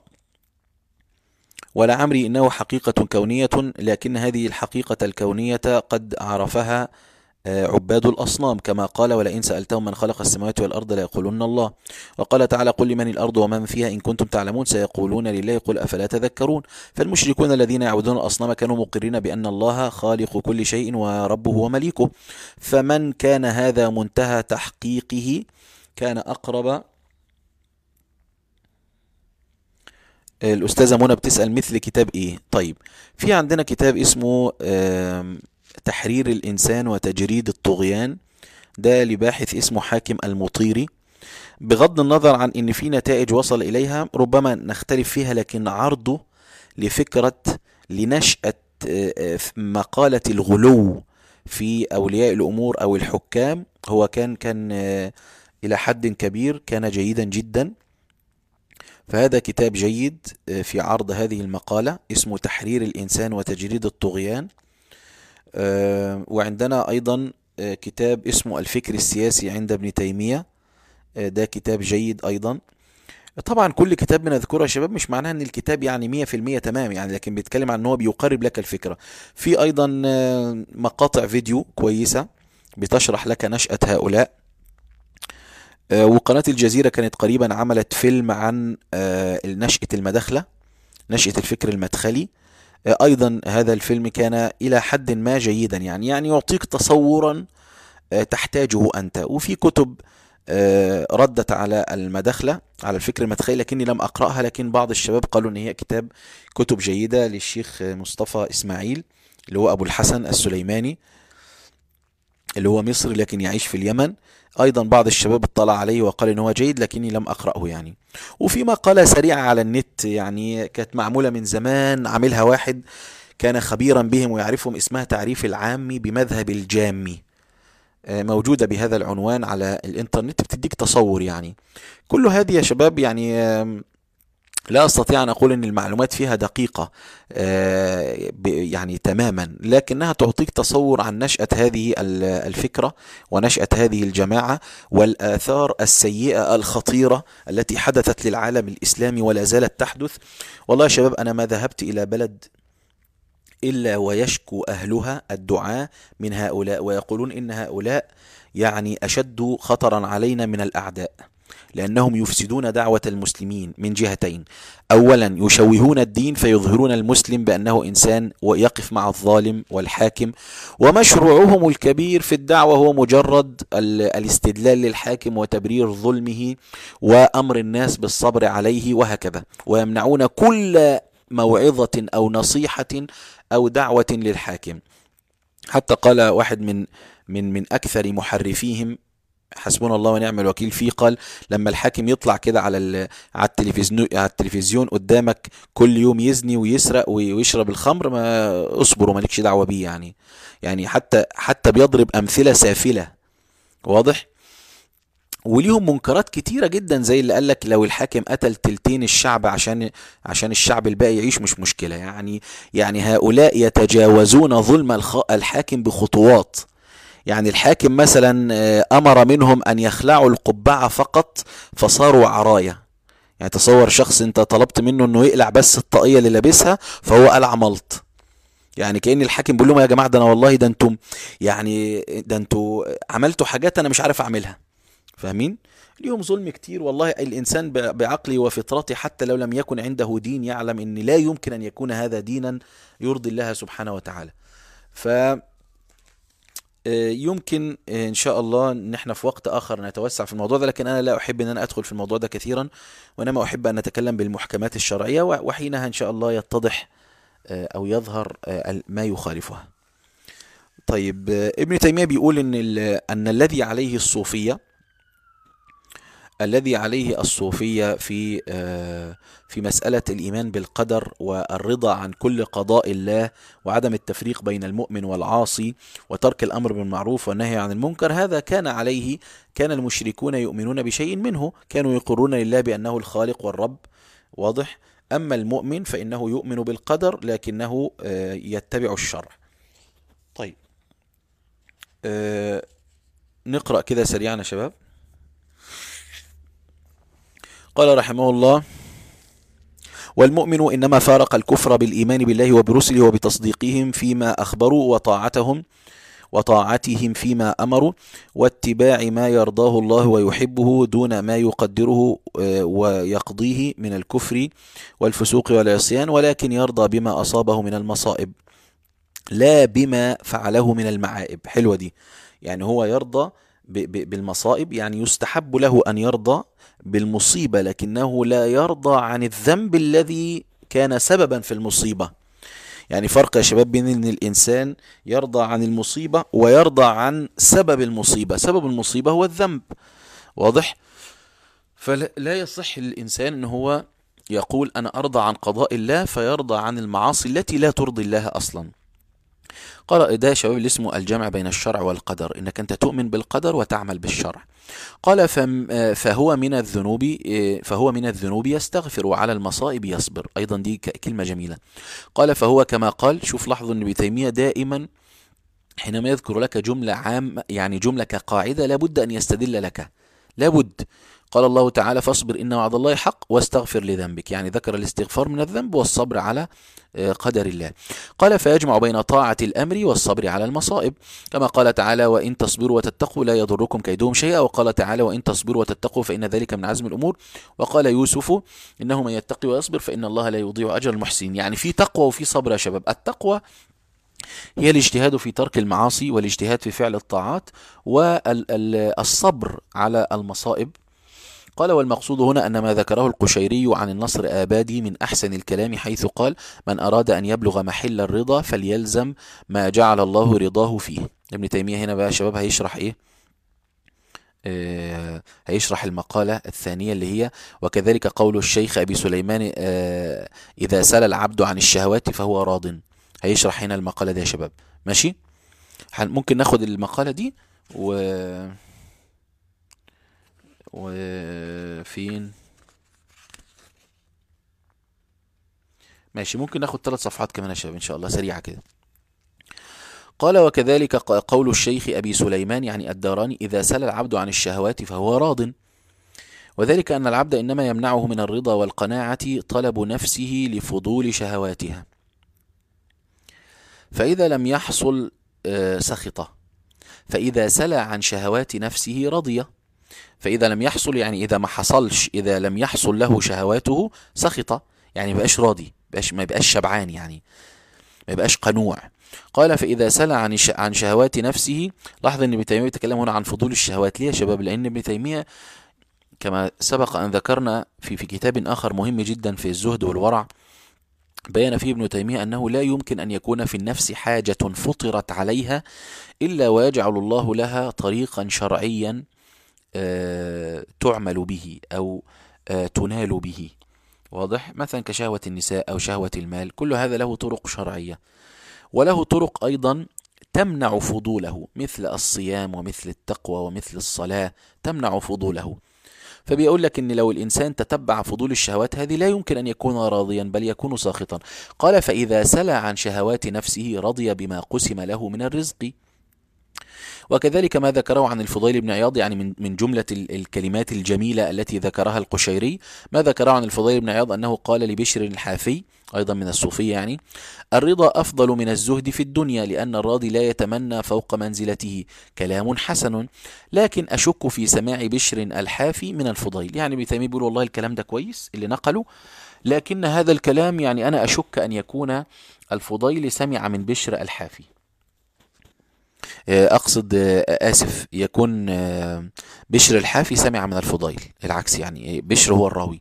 S1: ولعمري إنه حقيقة كونية، لكن هذه الحقيقة الكونية قد عرفها عباد الأصنام، كما قال ولئن سألتهم من خلق السماوات والأرض ليقولون الله. وقال تعالى قل لمن الأرض ومن فيها إن كنتم تعلمون سيقولون لله قل أفلا تذكرون. فالمشركون الذين يعبدون الأصنام كانوا مقرين بأن الله خالق كل شيء وربه ومليكه، فمن كان هذا منتهى تحقيقه كان أقرب. الأستاذة منى بتسأل مثل كتاب إيه؟ طيب، في عندنا كتاب اسمه تحرير الإنسان وتجريد الطغيان، ده لباحث اسمه حاكم المطيري. بغض النظر عن ان في نتائج وصل اليها ربما نختلف فيها، لكن عرضه لفكرة لنشأة مقالة الغلو في اولياء الامور او الحكام هو كان كان الى حد كبير كان جيدا جدا. فهذا كتاب جيد في عرض هذه المقالة، اسمه تحرير الإنسان وتجريد الطغيان. وعندنا أيضا كتاب اسمه الفكر السياسي عند ابن تيمية، ده كتاب جيد أيضا. طبعا كل كتاب بنذكره يا شباب مش معناه ان الكتاب يعني مية في المية تمام يعني، لكن بيتكلم عن ان هو بيقرب لك الفكرة. في أيضا مقاطع فيديو كويسة بتشرح لك نشأة هؤلاء. وقناة الجزيرة كانت قريبا عملت فيلم عن نشأة المداخلة، نشأة الفكر المدخلي. أيضا هذا الفيلم كان إلى حد ما جيدا يعني يعني يعطيك تصورا تحتاجه أنت. وفي كتب ردت على المداخلة على الفكر المدخلي لكني لم أقرأها، لكن بعض الشباب قالوا أن هي كتاب كتب جيدة للشيخ مصطفى إسماعيل اللي هو أبو الحسن السليماني اللي هو مصري لكن يعيش في اليمن. أيضا بعض الشباب اطلع عليه وقال إن هو جيد لكني لم أقرأه يعني. وفي مقالة سريعة على النت يعني كانت معمولة من زمان، عاملها واحد كان خبيرا بهم ويعرفهم، اسمها تعريف العامي بمذهب الجامي، موجودة بهذا العنوان على الإنترنت، بتديك تصور يعني. كل هذه يا شباب يعني لا أستطيع أن أقول أن المعلومات فيها دقيقة يعني تماما، لكنها تعطيك تصور عن نشأة هذه الفكرة ونشأة هذه الجماعة والآثار السيئة الخطيرة التي حدثت للعالم الإسلامي ولا زالت تحدث. والله يا شباب أنا ما ذهبت إلى بلد إلا ويشكو أهلها الدعاء من هؤلاء، ويقولون إن هؤلاء يعني أشد خطرا علينا من الأعداء، لأنهم يفسدون دعوة المسلمين من جهتين. أولا يشوهون الدين فيظهرون المسلم بأنه إنسان ويقف مع الظالم والحاكم، ومشروعهم الكبير في الدعوة هو مجرد الاستدلال للحاكم وتبرير ظلمه وأمر الناس بالصبر عليه وهكذا، ويمنعون كل موعظة أو نصيحة أو دعوة للحاكم. حتى قال واحد من من من أكثر محرفيهم حسبنا الله ونعم الوكيل فيه، قال لما الحاكم يطلع كده على على التلفزيون على التلفزيون قدامك كل يوم يزني ويسرق ويشرب الخمر، ما اصبروا مالكش دعوة بيه يعني. يعني حتى حتى بيضرب أمثلة سافلة، واضح. وليهم منكرات كتيرة جدا زي اللي قالك لو الحاكم قتل تلتين الشعب عشان عشان الشعب الباقي يعيش مش مشكلة يعني. يعني هؤلاء يتجاوزون ظلم الحاكم بخطوات. يعني الحاكم مثلا أمر منهم أن يخلعوا القبعة فقط فصاروا عراية. يعني تصور شخص أنت طلبت منه أنه يقلع بس الطاقية اللي لابسها فهو قلع ملط. يعني كأن الحاكم بيقول لهم يا جماعة ده أنا والله ده أنتم يعني ده أنتم عملتوا حاجات أنا مش عارف أعملها. فاهمين؟ اليوم ظلم كتير. والله الإنسان بعقله وفطرته حتى لو لم يكن عنده دين يعلم أن لا يمكن أن يكون هذا دينا يرضي الله سبحانه وتعالى. ف يمكن إن شاء الله أن احنا في وقت آخر نتوسع في الموضوع ده، لكن أنا لا أحب أن أنا أدخل في الموضوع ده كثيرا، وإنما أحب أن نتكلم بالمحكمات الشرعية وحينها إن شاء الله يتضح أو يظهر ما يخالفها. طيب ابن تيمية بيقول إن, أن الذي عليه الصوفية الذي عليه الصوفية في في مسألة الإيمان بالقدر والرضا عن كل قضاء الله وعدم التفريق بين المؤمن والعاصي وترك الأمر بالمعروف والنهي عن المنكر، هذا كان عليه كان المشركون يؤمنون بشيء منه، كانوا يقرون لله بأنه الخالق والرب، واضح. أما المؤمن فإنه يؤمن بالقدر لكنه يتبع الشرع. طيب نقرأ كده سريعا يا شباب. قال رحمه الله: والمؤمن إنما فارق الكفر بالإيمان بالله وبرسله وبتصديقهم فيما أخبروا وطاعتهم وطاعتهم فيما أمروا واتباع ما يرضاه الله ويحبه دون ما يقدره ويقضيه من الكفر والفسوق والعصيان، ولكن يرضى بما أصابه من المصائب لا بما فعله من المعائب. حلوة دي. يعني هو يرضى بالمصائب، يعني يستحب له أن يرضى بالمصيبة لكنه لا يرضى عن الذنب الذي كان سببا في المصيبة. يعني فرق يا شباب بين ان الانسان يرضى عن المصيبة ويرضى عن سبب المصيبة. سبب المصيبة هو الذنب، واضح؟ فلا يصح للإنسان ان هو يقول انا ارضى عن قضاء الله فيرضى عن المعاصي التي لا ترضي الله اصلا. قال ده يا شباب اللي اسمه الجمع بين الشرع والقدر، انك انت تؤمن بالقدر وتعمل بالشرع. قال فم- فهو من الذنوب فهو من الذنوب يستغفر وعلى المصائب يصبر. ايضا دي ك- كلمة جميلة. قال فهو كما قال. شوف لاحظوا ان ابن تيمية دائما حينما يذكر لك جملة عام، يعني جملة كقاعدة لابد أن يستدل لك، لابد. قال الله تعالى فاصبر إن وعد الله حق واستغفر لذنبك، يعني ذكر الاستغفار من الذنب والصبر على آه، قدر الله. قال فيجمع بين طاعة الأمر والصبر على المصائب، كما قال تعالى وإن تصبروا وتتقوا لا يضركم كيدهم شيئا، وقال تعالى وإن تصبروا وتتقوا فإن ذلك من عزم الأمور، وقال يوسف إنه من يتقي ويصبر فإن الله لا يضيع أجر المحسنين. يعني في تقوى وفي صبر يا شباب. التقوى هي الاجتهاد في ترك المعاصي والاجتهاد في فعل الطاعات والصبر على المصائب. قال والمقصود هنا أن ما ذكره القشيري عن النصر آبادي من أحسن الكلام، حيث قال من أراد أن يبلغ محل الرضا فليلزم ما جعل الله رضاه فيه. ابن تيمية هنا بقى شباب هيشرح إيه؟ آه هيشرح المقالة الثانية اللي هي وكذلك قول الشيخ أبي سليمان آه إذا سل العبد عن الشهوات فهو راض. هيشرح هنا المقالة دي يا شباب. ماشي، ممكن ناخد المقالة دي و وفين ماشي، ممكن ناخد ثلاث صفحات كمان يا شباب ان شاء الله سريعة كده. قال وكذلك قول الشيخ أبي سليمان يعني الداراني إذا سل العبد عن الشهوات فهو راض، وذلك أن العبد إنما يمنعه من الرضا والقناعة طلب نفسه لفضول شهواتها، فإذا لم يحصل سخط، فإذا سلى عن شهوات نفسه رضي، فإذا لم يحصل يعني إذا ما حصلش، إذا لم يحصل له شهواته سخط، يعني ما يبقاش راضي، ما يبقاش شبعان، يعني ما يبقاش قنوع. قال فإذا سلى عن عن شهوات نفسه. لاحظ أن ابن تيمية يتكلم هنا عن فضول الشهوات. ليه يا شباب؟ لأن ابن تيمية كما سبق أن ذكرنا في في كتاب آخر مهم جدا في الزهد والورع، بيان فيه ابن تيمية أنه لا يمكن أن يكون في النفس حاجة فطرت عليها إلا ويجعل الله لها طريقا شرعيا آه تعمل به أو آه تنال به، واضح؟ مثلا كشهوة النساء أو شهوة المال، كل هذا له طرق شرعية، وله طرق أيضا تمنع فضوله مثل الصيام ومثل التقوى ومثل الصلاة تمنع فضوله. فبيقول لك ان لو الانسان تتبع فضول الشهوات هذه لا يمكن ان يكون راضيا بل يكون ساخطا. قال فاذا سلى عن شهوات نفسه رضي بما قسم له من الرزق. وكذلك ما ذكره عن الفضيل بن عياض، يعني من من جملة الكلمات الجميلة التي ذكرها القشيري، ما ذكره عن الفضيل بن عياض أنه قال لبشر الحافي أيضا من الصوفية يعني الرضا أفضل من الزهد في الدنيا لأن الراضي لا يتمنى فوق منزلته. كلام حسن لكن أشك في سماع بشر الحافي من الفضيل. يعني ابن تيمية بيقول والله الكلام ده كويس اللي نقله، لكن هذا الكلام يعني أنا أشك أن يكون الفضيل سمع من بشر الحافي. أقصد آسف يكون بشر الحافي سمع من الفضيل، العكس يعني بشر هو الراوي.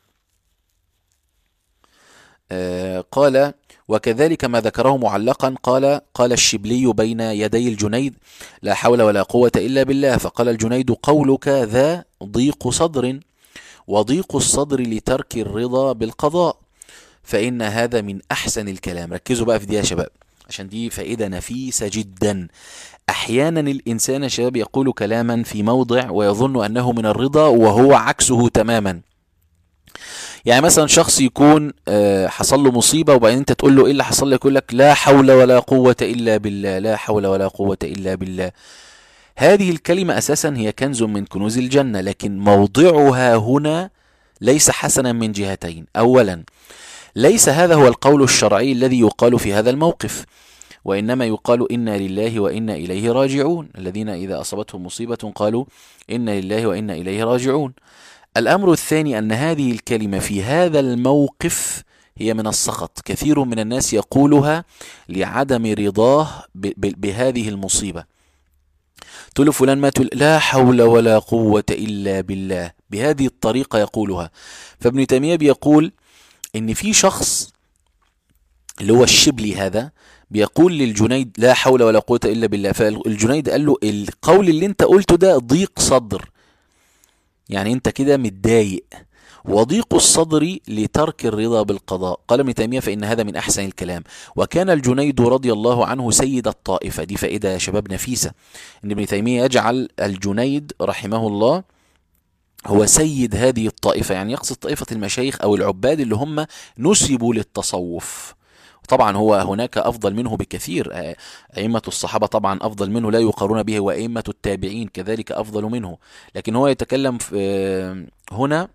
S1: قال وكذلك ما ذكره معلقا قال قال الشبلي بين يدي الجنيد لا حول ولا قوة إلا بالله، فقال الجنيد قولك ذا ضيق صدر، وضيق الصدر لترك الرضا بالقضاء، فإن هذا من أحسن الكلام. ركزوا بقى في دي يا شباب عشان دي فائدة نفيسة جدا. أحيانا الإنسان يا شباب يقول كلاما في موضع ويظن أنه من الرضا وهو عكسه تماما. يعني مثلا شخص يكون حصل له مصيبة وبعدين انت تقول له ايه اللي حصل لك، يقول لك لا حول ولا قوة إلا بالله، لا حول ولا قوة إلا بالله. هذه الكلمة أساسا هي كنز من كنوز الجنة، لكن موضعها هنا ليس حسنا من جهتين. أولا ليس هذا هو القول الشرعي الذي يقال في هذا الموقف، وإنما يقال إنا لله وإنا إليه راجعون، الذين إذا أصابتهم مصيبة قالوا إنا لله وإنا إليه راجعون. الأمر الثاني أن هذه الكلمة في هذا الموقف هي من السخط، كثير من الناس يقولها لعدم رضاه بهذه المصيبة. تقول فلان مات لا حول ولا قوة إلا بالله، بهذه الطريقة يقولها. فابن تيمية بيقول إن في شخص اللي هو الشبلي هذا، بيقول للجنيد لا حول ولا قوة إلا بالله. فالجنيد قال له القول اللي انت قلته ده ضيق صدر، يعني انت كده متضايق، وضيق الصدر لترك الرضا بالقضاء. قال ابن تيمية فإن هذا من أحسن الكلام. وكان الجنيد رضي الله عنه سيد الطائفة. دي فائدة يا شباب نفيسة، إن ابن تيمية يجعل الجنيد رحمه الله هو سيد هذه الطائفة، يعني يقصد طائفة المشايخ أو العباد اللي هم نسبوا للتصوف. طبعا هو هناك أفضل منه بكثير، أئمة الصحابة طبعا أفضل منه لا يقارون به، وأئمة التابعين كذلك أفضل منه. لكن هو يتكلم في هنا.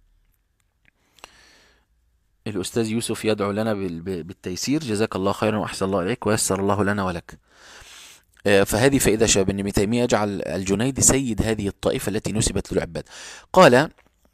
S1: الأستاذ يوسف يدعو لنا بالتيسير، جزاك الله خيرا وأحسن الله إليك ويسر الله لنا ولك. فهذه فائدة شباب، أن ابن تيمية يجعل الجنيد سيد هذه الطائفة التي نسبت للعباد. قال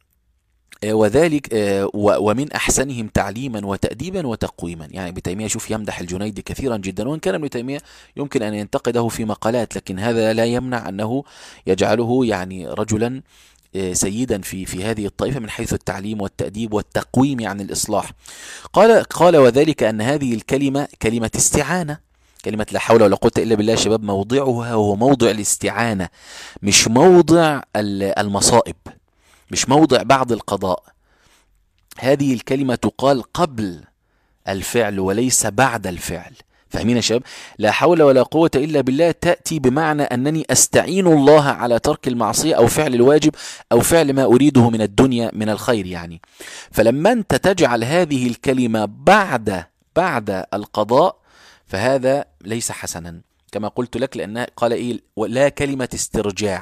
S1: وذلك ومن أحسنهم تعليما وتأديبا وتقويما. يعني ابن تيمية شوف يمدح الجنيد كثيرا جدا، وإن كان ابن تيمية يمكن أن ينتقده في مقالات، لكن هذا لا يمنع أنه يجعله يعني رجلا سيدا في في هذه الطائفة من حيث التعليم والتأديب والتقويم، يعني الإصلاح. قال قال وذلك أن هذه الكلمة كلمة استعانة. كلمة لا حول ولا قوة إلا بالله يا شباب موضعها هو موضع الاستعانة، مش موضع المصائب، مش موضع بعد القضاء. هذه الكلمة تقال قبل الفعل وليس بعد الفعل. فاهمين يا شباب؟ لا حول ولا قوة إلا بالله تأتي بمعنى أنني أستعين الله على ترك المعصية أو فعل الواجب أو فعل ما أريده من الدنيا من الخير يعني. فلما أنت تجعل هذه الكلمة بعد بعد القضاء فهذا ليس حسنا كما قلت لك، لأنها قال إيه لا كلمة استرجاع.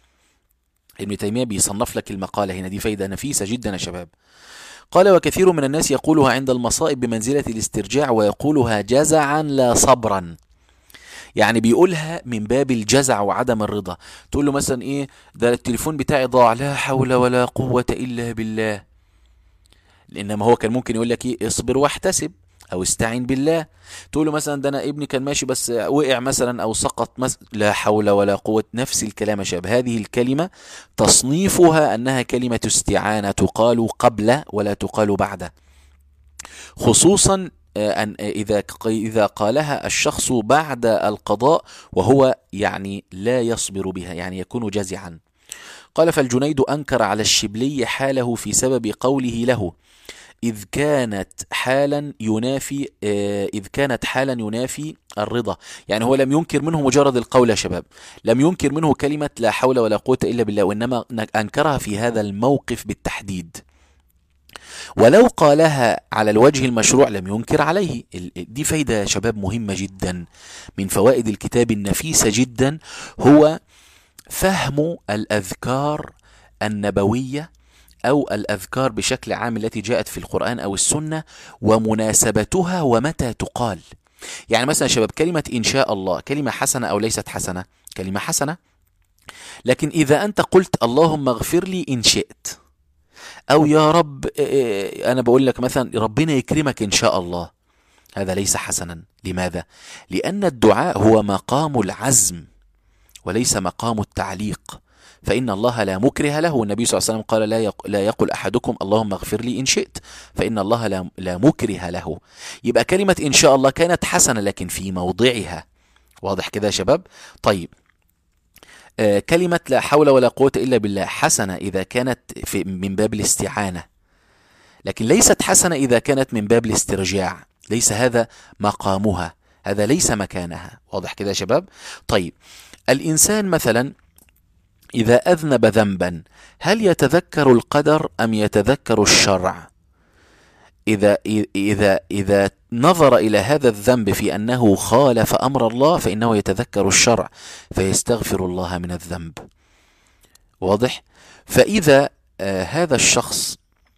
S1: ابن تيمية بيصنف لك المقالة هنا، دي فايدة نفيسة جدا يا شباب. قال وكثير من الناس يقولها عند المصائب بمنزلة الاسترجاع، ويقولها جزعا لا صبرا. يعني بيقولها من باب الجزع وعدم الرضا. تقول له مثلا ايه ده التليفون بتاعي ضاع، لا حول ولا قوة الا بالله. لانما هو كان ممكن يقول لك ايه اصبر واحتسب او استعين بالله. تقول له مثلا ده انا ابني كان ماشي بس وقع مثلا او سقط مثلا، لا حول ولا قوة. نفس الكلام يا شباب. هذه الكلمة تصنيفها انها كلمة استعانة، تقال قبل ولا تقال بعد، خصوصا أن إذا إذا قالها الشخص بعد القضاء وهو يعني لا يصبر بها، يعني يكون جزعا. قال فالجنيد أنكر على الشبلي حاله في سبب قوله له إذ كانت حالا ينافي إذ كانت حالا ينافي الرضا. يعني هو لم ينكر منه مجرد القول يا شباب، لم ينكر منه كلمة لا حول ولا قوة إلا بالله، وإنما أنكرها في هذا الموقف بالتحديد. ولو قالها على الوجه المشروع لم ينكر عليه. دي فايدة يا شباب مهمة جدا من فوائد الكتاب النفيسة جدا، هو فهم الأذكار النبوية أو الأذكار بشكل عام التي جاءت في القرآن أو السنة ومناسبتها ومتى تقال. يعني مثلا شباب كلمة إن شاء الله كلمة حسنة أو ليست حسنة؟ كلمة حسنة. لكن إذا أنت قلت اللهم اغفر لي إن شئت، أو يا رب أنا بقول لك مثلا ربنا يكرمك إن شاء الله، هذا ليس حسنا. لماذا؟ لأن الدعاء هو مقام العزم وليس مقام التعليق، فإن الله لا مكره له. النبي صلى الله عليه وسلم قال لا لا يقل أحدكم اللهم اغفر لي إن شئت، فإن الله لا لا مكره له. يبقى كلمة إن شاء الله كانت حسنة لكن في موضعها. واضح كده يا شباب؟ طيب آه كلمة لا حول ولا قوة إلا بالله حسنة إذا كانت في من باب الاستعانة، لكن ليست حسنة إذا كانت من باب الاسترجاع. ليس هذا مقامها، هذا ليس مكانها. واضح كده يا شباب؟ طيب الإنسان مثلا إذا أذنب ذنبا هل يتذكر القدر أم يتذكر الشرع؟ إذا إذا إذا نظر إلى هذا الذنب في أنه خالف أمر الله فإنه يتذكر الشرع فيستغفر الله من الذنب. واضح؟ فإذا آه هذا الشخص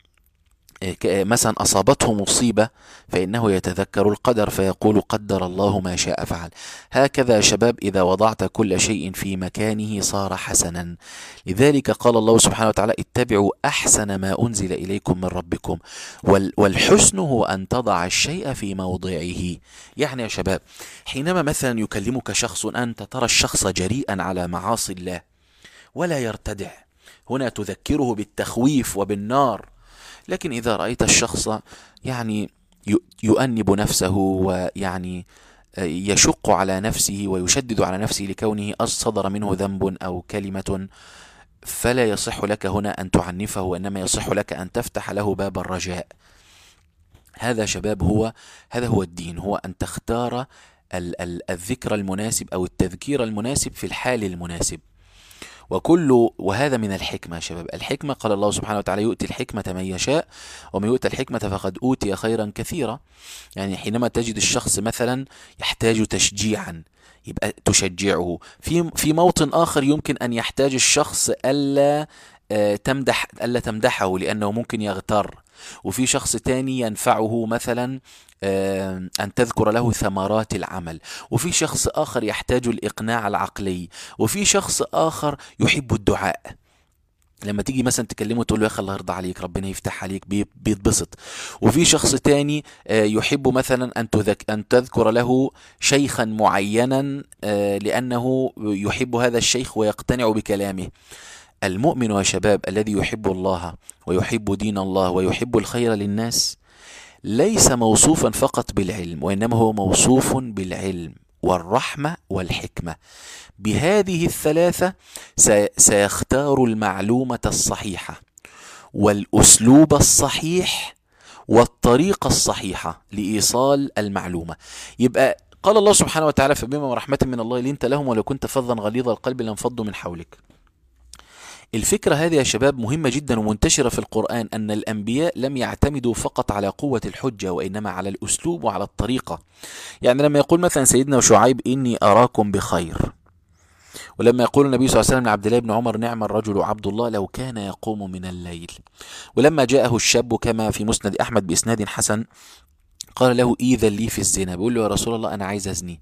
S1: مثلا أصابته مصيبة فإنه يتذكر القدر فيقول قدر الله ما شاء فعل. هكذا يا شباب إذا وضعت كل شيء في مكانه صار حسنا. لذلك قال الله سبحانه وتعالى اتبعوا أحسن ما أنزل إليكم من ربكم، والحسن هو أن تضع الشيء في موضعه. يعني يا شباب حينما مثلا يكلمك شخص أنت ترى الشخص جريئا على معاصي الله ولا يرتدع، هنا تذكره بالتخويف وبالنار. لكن إذا رأيت الشخص يعني
S2: يؤنب نفسه ويعني يشق على نفسه ويشدد على نفسه لكونه صدر منه ذنب أو كلمة، فلا يصح لك هنا أن تعنفه، وإنما يصح لك أن تفتح له باب الرجاء. هذا شباب هو هذا هو الدين، هو أن تختار الذكر المناسب أو التذكير المناسب في الحال المناسب. وكل وهذا من الحكمة شباب. الحكمة قال الله سبحانه وتعالى: يؤتي الحكمة من يشاء ومن يؤتى الحكمة فقد أوتي خيرا كثيرا. يعني حينما تجد الشخص مثلا يحتاج تشجيعا، يبقى تشجعه. في في موطن آخر يمكن أن يحتاج الشخص ألا تمدح ألا تمدحه لأنه ممكن يغتر. وفي شخص تاني ينفعه مثلا أن تذكر له ثمرات العمل. وفي شخص آخر يحتاج الإقناع العقلي. وفي شخص آخر يحب الدعاء، لما تيجي مثلا تكلمه تقول له يا أخي الله يرضى عليك، ربنا يفتح عليك، بيتبسط. وفي شخص تاني يحب مثلا أن تذك أن تذكر له شيخا معينا لأنه يحب هذا الشيخ ويقتنع بكلامه. المؤمن يا شباب الذي يحب الله ويحب دين الله ويحب الخير للناس ليس موصوفا فقط بالعلم، وإنما هو موصوف بالعلم والرحمة والحكمة. بهذه الثلاثة سيختار المعلومة الصحيحة والأسلوب الصحيح والطريقة الصحيحة لإيصال المعلومة. يبقى قال الله سبحانه وتعالى: فبما رحمة من الله لنت لهم ولو كنت فظا غليظ القلب لانفضوا من حولك. الفكرة هذه يا شباب مهمة جدا ومنتشرة في القرآن، أن الأنبياء لم يعتمدوا فقط على قوة الحجة وإنما على الأسلوب وعلى الطريقة. يعني لما يقول مثلا سيدنا شعيب: إني أراكم بخير، ولما يقول النبي صلى الله عليه وسلم لعبد الله بن عمر: نعم الرجل عبد الله لو كان يقوم من الليل. ولما جاءه الشاب كما في مسند أحمد بإسناد حسن قال له: إذا لي في الزنا، بيقول له: يا رسول الله أنا عايز أزني.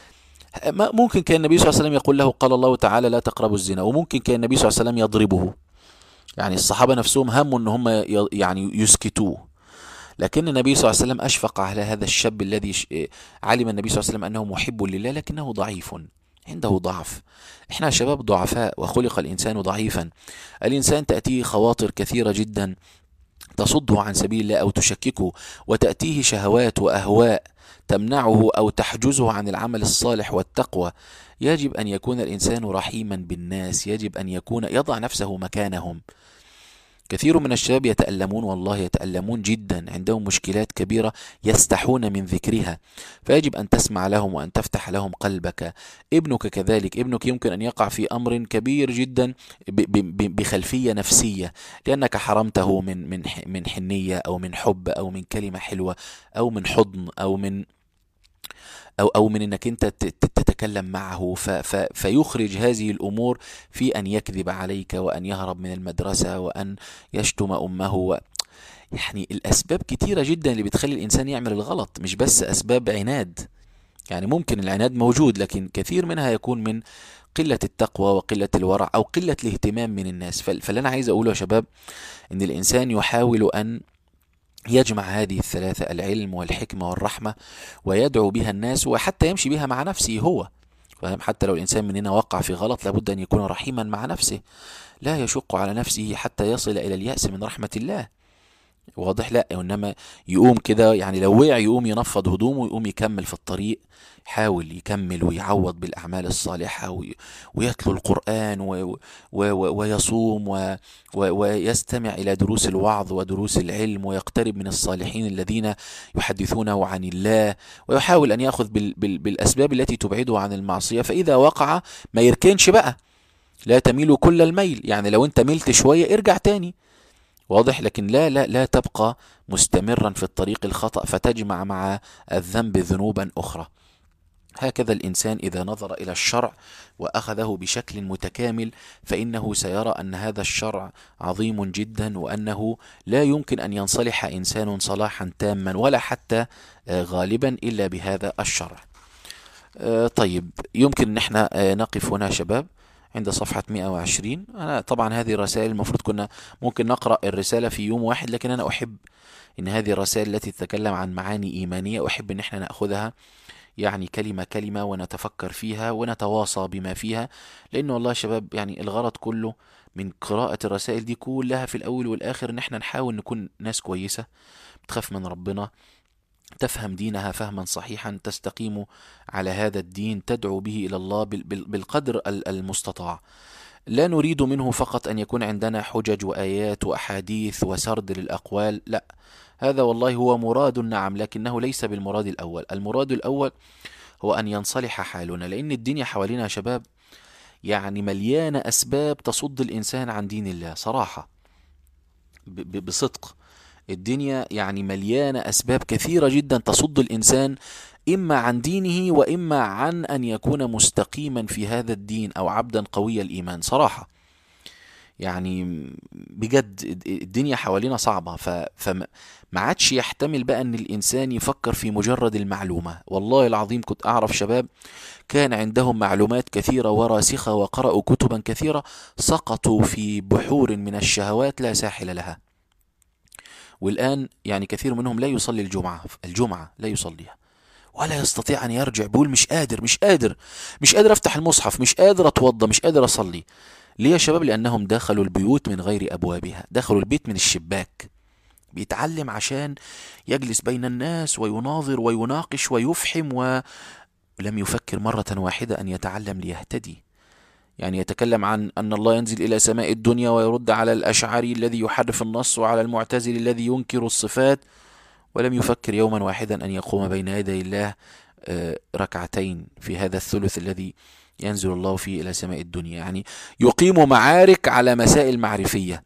S2: ممكن كان النبي صلى الله عليه وسلم يقول له: قال الله تعالى لا تقربوا الزنا. وممكن كان النبي صلى الله عليه وسلم يضربه. يعني الصحابة نفسهم هموا ان هم يعني يسكتوه، لكن النبي صلى الله عليه وسلم أشفق على هذا الشاب الذي علم النبي صلى الله عليه وسلم أنه محب لله لكنه ضعيف، عنده ضعف. احنا شباب ضعفاء وخلق الإنسان ضعيفا. الإنسان تأتيه خواطر كثيرة جدا تصده عن سبيل الله أو تشككه، وتأتيه شهوات وأهواء تمنعه أو تحجزه عن العمل الصالح والتقوى. يجب أن يكون الإنسان رحيما بالناس، يجب أن يكون يضع نفسه مكانهم. كثير من الشباب يتألمون، والله يتألمون جدا، عندهم مشكلات كبيرة يستحون من ذكرها، فيجب أن تسمع لهم وأن تفتح لهم قلبك. ابنك كذلك، ابنك يمكن أن يقع في أمر كبير جدا بخلفية نفسية لأنك حرمته من من من حنية أو من حب أو من كلمة حلوة أو من حضن أو من أو أو من أنك أنت تتكلم معه، فيخرج هذه الأمور في أن يكذب عليك وأن يهرب من المدرسة وأن يشتم أمه. يعني الأسباب كتيرة جدا اللي بتخلي الإنسان يعمل الغلط، مش بس أسباب عناد. يعني ممكن العناد موجود، لكن كثير منها يكون من قلة التقوى وقلة الورع أو قلة الاهتمام من الناس. فاللي أنا عايز أقوله يا شباب أن الإنسان يحاول أن يجمع هذه الثلاثة: العلم والحكمة والرحمة، ويدعو بها الناس وحتى يمشي بها مع نفسه هو. حتى لو الإنسان مننا وقع في غلط لابد أن يكون رحيما مع نفسه، لا يشق على نفسه حتى يصل إلى اليأس من رحمة الله. واضح؟ لا، إنما يقوم كده، يعني لو وقع يقوم ينفض هدومه ويقوم يكمل في الطريق، يحاول يكمل ويعوض بالأعمال الصالحة ويتلو القرآن ويصوم ويستمع إلى دروس الوعظ ودروس العلم ويقترب من الصالحين الذين يحدثونه عن الله، ويحاول أن يأخذ بالأسباب التي تبعده عن المعصية. فإذا وقع ما يركنش بقى، لا تميل كل الميل، يعني لو انت ملت شوية ارجع تاني. واضح؟ لكن لا لا لا تبقى مستمرا في الطريق الخطأ فتجمع مع الذنب ذنوبا أخرى. هكذا الإنسان إذا نظر إلى الشرع وأخذه بشكل متكامل فإنه سيرى أن هذا الشرع عظيم جدا، وأنه لا يمكن أن ينصلح إنسان صلاحا تاما ولا حتى غالبا إلا بهذا الشرع. طيب، يمكن أن احنا نقف هنا شباب عند صفحة مئة وعشرين. أنا طبعا هذه الرسائل المفروض كنا ممكن نقرأ الرسالة في يوم واحد، لكن أنا أحب أن هذه الرسائل التي تتكلم عن معاني إيمانية أحب أن احنا نأخذها يعني كلمة كلمة ونتفكر فيها ونتواصى بما فيها، لأنه والله شباب يعني الغرض كله من قراءة الرسائل دي كلها في الأول والآخر أن احنا نحاول نكون ناس كويسة بتخاف من ربنا، تفهم دينها فهما صحيحا، تستقيم على هذا الدين، تدعو به إلى الله بالقدر المستطاع. لا نريد منه فقط أن يكون عندنا حجج وآيات وأحاديث وسرد للأقوال، لا، هذا والله هو مراد، نعم، لكنه ليس بالمراد الأول. المراد الأول هو أن ينصلح حالنا، لأن الدنيا حوالينا يا شباب يعني مليانة أسباب تصد الإنسان عن دين الله صراحة، بصدق. الدنيا يعني مليانة أسباب كثيرة جدا تصد الإنسان إما عن دينه وإما عن أن يكون مستقيما في هذا الدين أو عبدا قوي الإيمان صراحة. يعني بجد الدنيا حوالينا صعبة، فما عادش يحتمل بقى أن الإنسان يفكر في مجرد المعلومة. والله العظيم كنت أعرف شباب كان عندهم معلومات كثيرة وراسخة وقرأوا كتبا كثيرة، سقطوا في بحور من الشهوات لا ساحل لها، والآن يعني كثير منهم لا يصلي الجمعة الجمعة لا يصليها، ولا يستطيع أن يرجع، بيقول مش قادر مش قادر مش قادر أفتح المصحف، مش قادر أتوضى، مش قادر أصلي. ليه يا شباب؟ لأنهم دخلوا البيوت من غير أبوابها، دخلوا البيت من الشباك. بيتعلم عشان يجلس بين الناس ويناظر ويناقش ويفحم، ولم يفكر مرة واحدة أن يتعلم ليهتدي. يعني يتكلم عن أن الله ينزل إلى سماء الدنيا ويرد على الأشعري الذي يحرف النص وعلى المعتزل الذي ينكر الصفات، ولم يفكر يوما واحدا أن يقوم بين يدي الله ركعتين في هذا الثلث الذي ينزل الله فيه إلى سماء الدنيا. يعني يقيم معارك على مسائل معرفية.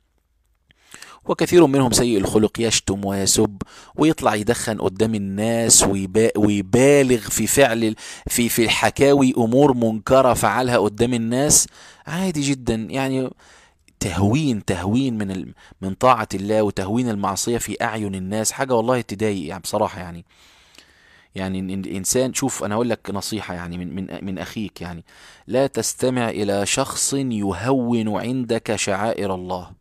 S2: وكثير منهم سيء الخلق، يشتم ويسب ويطلع يدخن قدام الناس ويبالغ في فعل في في الحكاوي أمور منكرة فعلها قدام الناس عادي جدا. يعني تهوين تهوين من من طاعة الله وتهوين المعصية في أعين الناس، حاجة والله تضايق يعني بصراحة. يعني يعني إن الإنسان، شوف أنا أقول لك نصيحة يعني من من من أخيك، يعني لا تستمع إلى شخص يهون عندك شعائر الله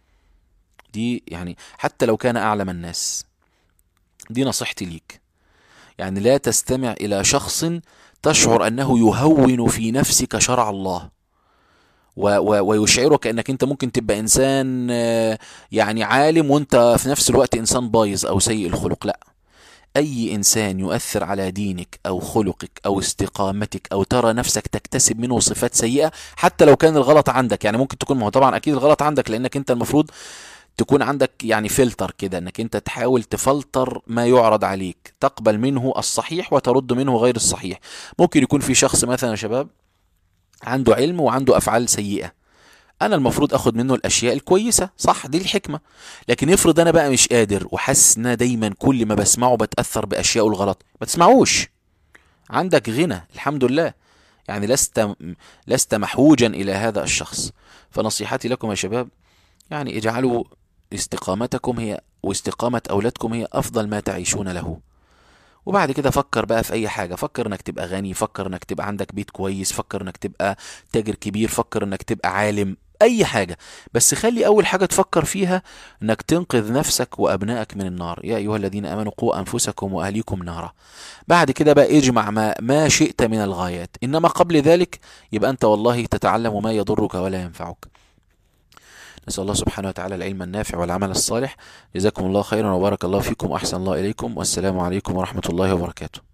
S2: دي، يعني حتى لو كان أعلم الناس. دي نصيحتي ليك. يعني لا تستمع إلى شخص تشعر أنه يهون في نفسك شرع الله ويشعرك أنك أنت ممكن تبقى إنسان يعني عالم وأنت في نفس الوقت إنسان بايظ أو سيء الخلق. لا، أي إنسان يؤثر على دينك أو خلقك أو استقامتك أو ترى نفسك تكتسب منه صفات سيئة حتى لو كان الغلط عندك، يعني ممكن تكون، ما هو طبعا أكيد الغلط عندك، لأنك أنت المفروض تكون عندك يعني فلتر كده، انك انت تحاول تفلتر ما يعرض عليك، تقبل منه الصحيح وترد منه غير الصحيح. ممكن يكون في شخص مثلا يا شباب عنده علم وعنده افعال سيئة، انا المفروض اخد منه الاشياء الكويسة، صح؟ دي الحكمة. لكن افرض انا بقى مش قادر وحاسس ان دايما كل ما بسمعه بتأثر باشياء الغلط، ما تسمعوش. عندك غنى الحمد لله، يعني لست لست محوجا الى هذا الشخص. فنصيحتي لكم يا شباب، يعني اجعلوا استقامتكم هي واستقامة أولادكم هي أفضل ما تعيشون له. وبعد كده فكر بقى في أي حاجة، فكر إنك تبقى غني، فكر إنك تبقى عندك بيت كويس، فكر إنك تبقى تاجر كبير، فكر إنك تبقى عالم، أي حاجة. بس خلي أول حاجة تفكر فيها إنك تنقذ نفسك وأبنائك من النار. يا أيها الذين آمنوا قوا أنفسكم وأهليكم نارا. بعد كده بقى اجمع ما, ما شئت من الغايات، إنما قبل ذلك يبقى أنت والله تتعلم ما يضرك ولا ينفعك. نسأل الله سبحانه وتعالى العلم النافع والعمل الصالح. جزاكم الله خيرا وبارك الله فيكم وأحسن الله إليكم، والسلام عليكم ورحمة الله وبركاته.